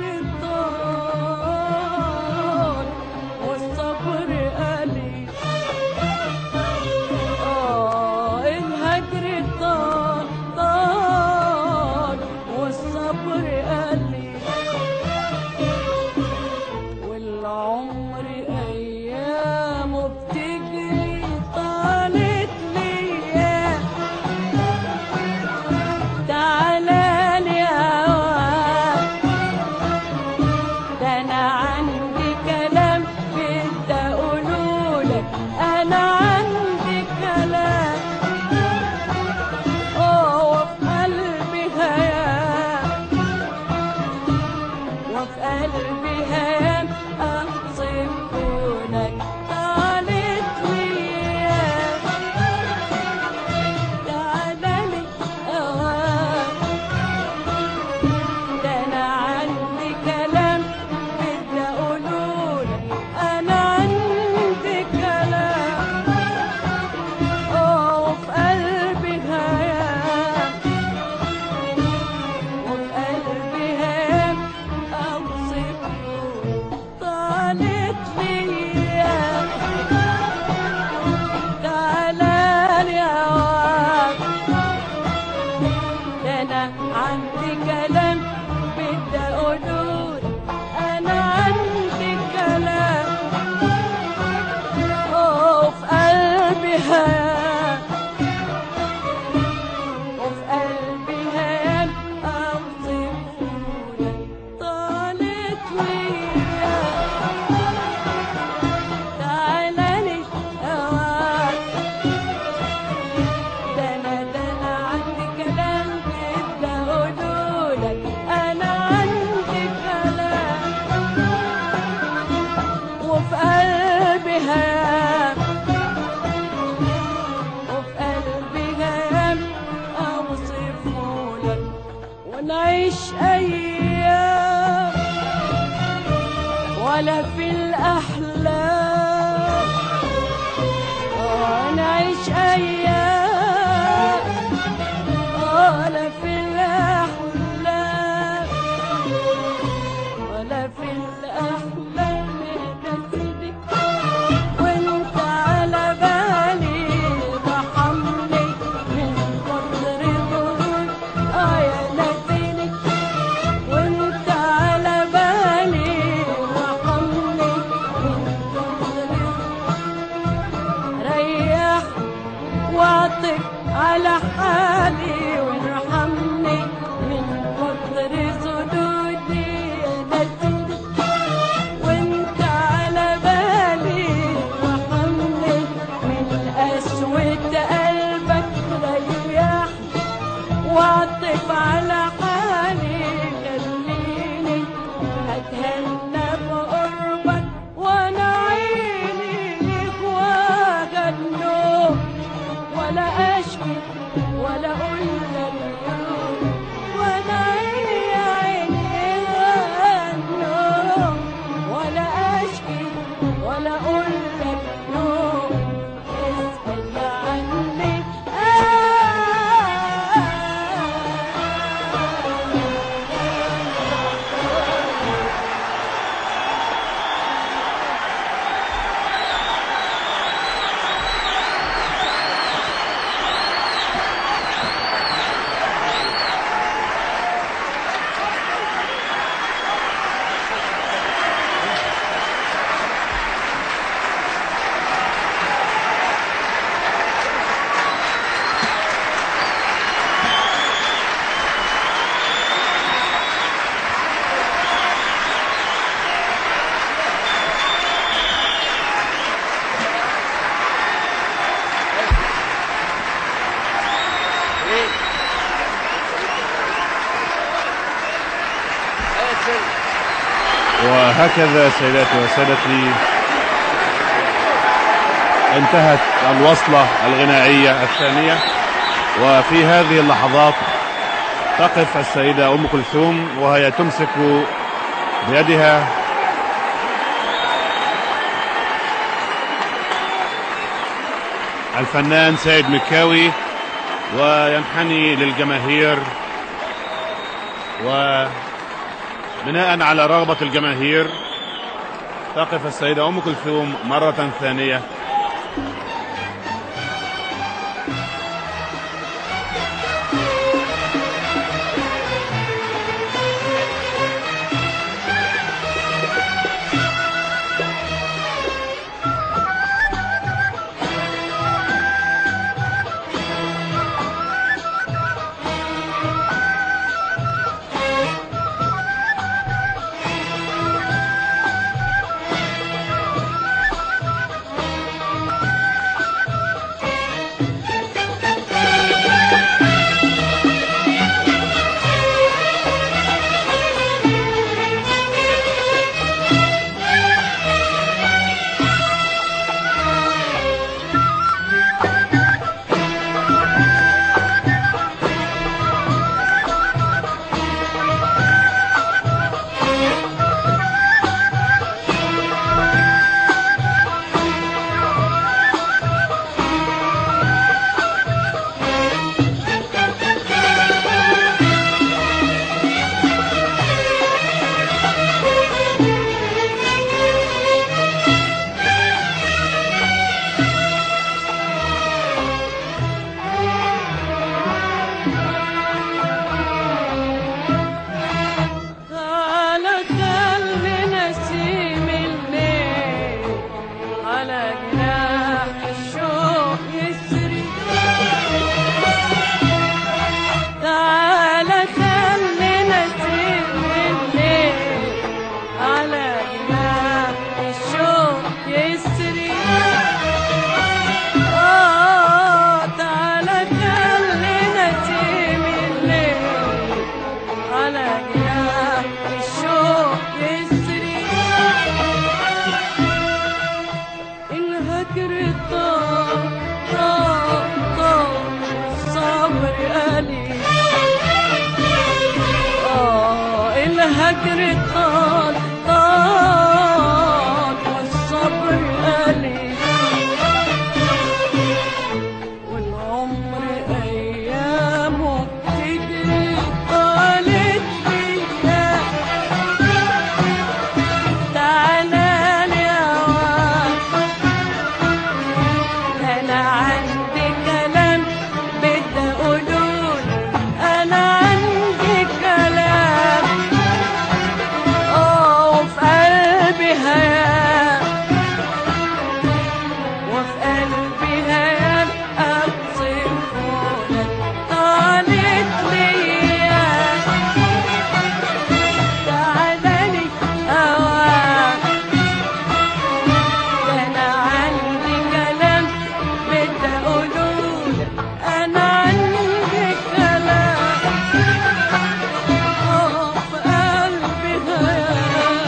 طال والصبر قليل. الهجر طال والصبر قليل، والعمر أيامه بتجري طالت ليا. تعالى لي هواك، ده أنا عندي كلام بدي أقولولك، أنا عندي كلام وفي قلبي هيام، وفي قلبي هيام أوصفهولك. طالت ليا تعالى لي هواك، ده أنا عندي كلام بدي أقولولك، أنا عندي كلام وفي قلبي هيام، وفي قلبي هيام أوصفهولك. طالت ليا تعالى لي هواك، ده أنا عندي كلام بدي أقولولك، أنا عندي كلام وفي قلبي هيام، وفي قلبي هيام أوصفهولك. طالت ليا تعالى لي هواك، ده أنا عندي كلام بدي أقولولك، أنا عندي كلام وفي قلبي هيام، وفي قلبي هيام أوصفهولك. ونعيش أيام ولا في الأحلام، ونعيش أيام ولا في الأحلام، ولا في الأحلام نسيبك وانت على بالي، رحمني من كتر ظهور يا نسينك وانت على بالي، رحمني من كتر ريح واعطف على حالي، وارحمني من كتر صدودي يا نسينك وانت على بالي، رحمني من قسوة قلبك. ريح واعطف على حالي، خليني اتهنى بقربك، وانا عيني ليك واغنو، ولا اشكي ولا اقول لك يوم، وانا عيني واغنو، ولا اشكي ولا اقول لك يوم. اسأل عني وهكذا سيداتي وسادتي انتهت الوصلة الغنائية الثانية، وفي هذه اللحظات تقف السيدة أم كلثوم وهي تمسك بيدها الفنان سيد مكاوي، وينحني للجماهير بناء على رغبة الجماهير تقف السيدة أم كلثوم مرة ثانية الهجر طال طال والصبر قليل والعمر أيامه بتجري طالت بيا تعالى لي أنا عندي كلام بدي أقوله أنا عندي كلام وفي قلبي هيام وفي قلبي هيام أوصفهولك طالت ليا تعالى هواك أنا عندي كلام بدي أقولهولك أنا عندي كلام وفي قلبي هيام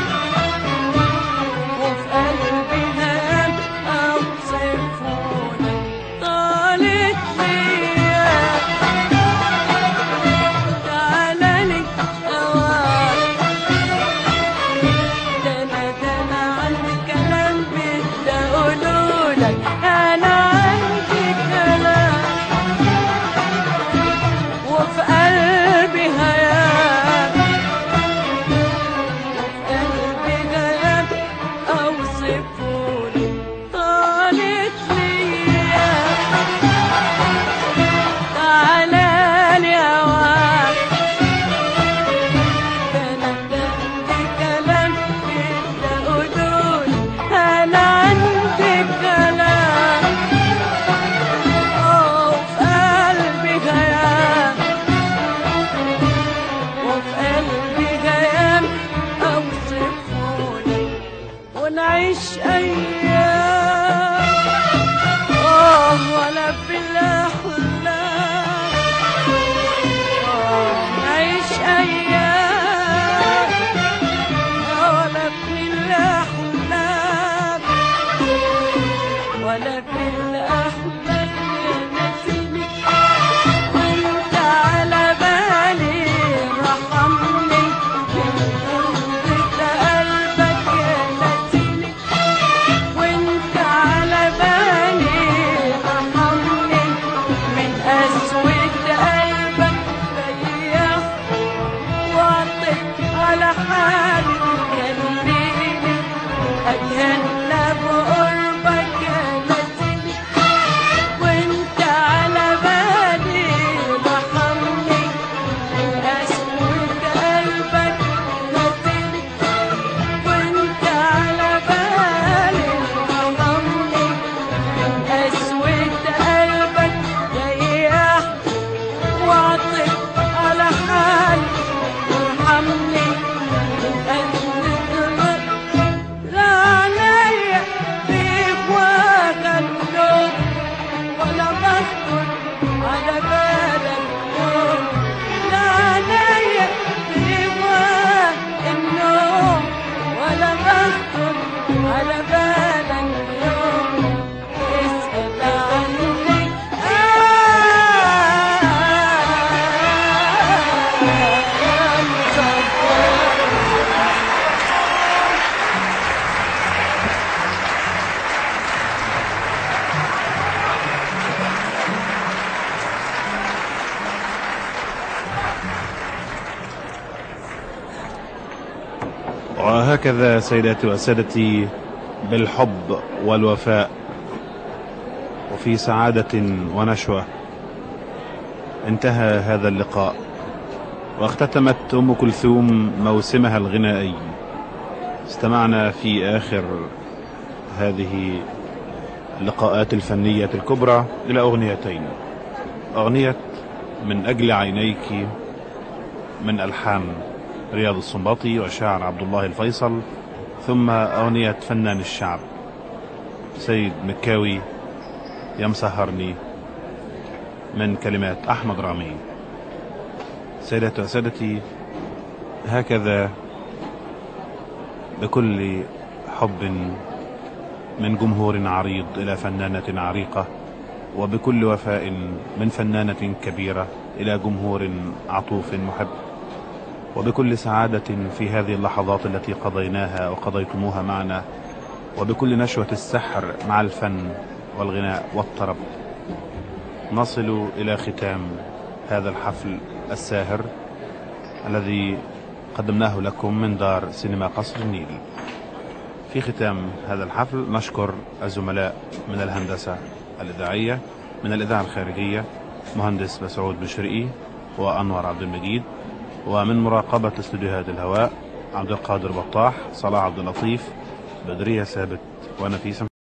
وفي قلبي هيام أوصفهولك طالت ليا تعالى هواك ده أنا عندي كلام بدي أقولهولك أنا عندي كلام وفي قلبي هيام وفي قلبي هيام أوصفهولك طالت ليا تعالى لي هواك أنا عندي كلام بدي أقولهولك أنا عندي كلام وفي قلبي هيام وفي قلبي هيام أوصفهولك ونعيش أيام ولا في الأحلام نعيش أيام ولا في الأحلام ولا في الأحلام يا نسيمي وانت على بالي رحمني من غربة قلبك يا نسيمي وانت على بالي رحمني من قسوة قلبك ريح واعطف على وهكذا سيداتي وسادتي بالحب والوفاء وفي سعادة ونشوة انتهى هذا اللقاء، واختتمت أم كلثوم موسمها الغنائي. استمعنا في آخر هذه اللقاءات الفنية الكبرى إلى أغنيتين: أغنية من أجل عينيك من ألحان رياض السنباطي وشاعر عبد الله الفيصل، ثم أغنية فنان الشعب سيد مكاوي يا مسهرني من كلمات أحمد رامي. سيداتي وسادتي، هكذا بكل حب من جمهور عريض إلى فنانة عريقة، وبكل وفاء من فنانة كبيرة إلى جمهور عطوف محب، وبكل سعادة في هذه اللحظات التي قضيناها وقضيتموها معنا، وبكل نشوة السحر مع الفن والغناء والطرب، نصل إلى ختام هذا الحفل الساهر الذي قدمناه لكم من دار سينما قصر النيل. في ختام هذا الحفل نشكر الزملاء من الهندسة الإذاعية من الإذاعة الخارجية، مهندس مسعود بشرقي وأنور عبد المجيد، ومن مراقبة استوديوهات الهواء عبد القادر بطاح، صلاح عبد اللطيف، بدرية ثابت، ونفيس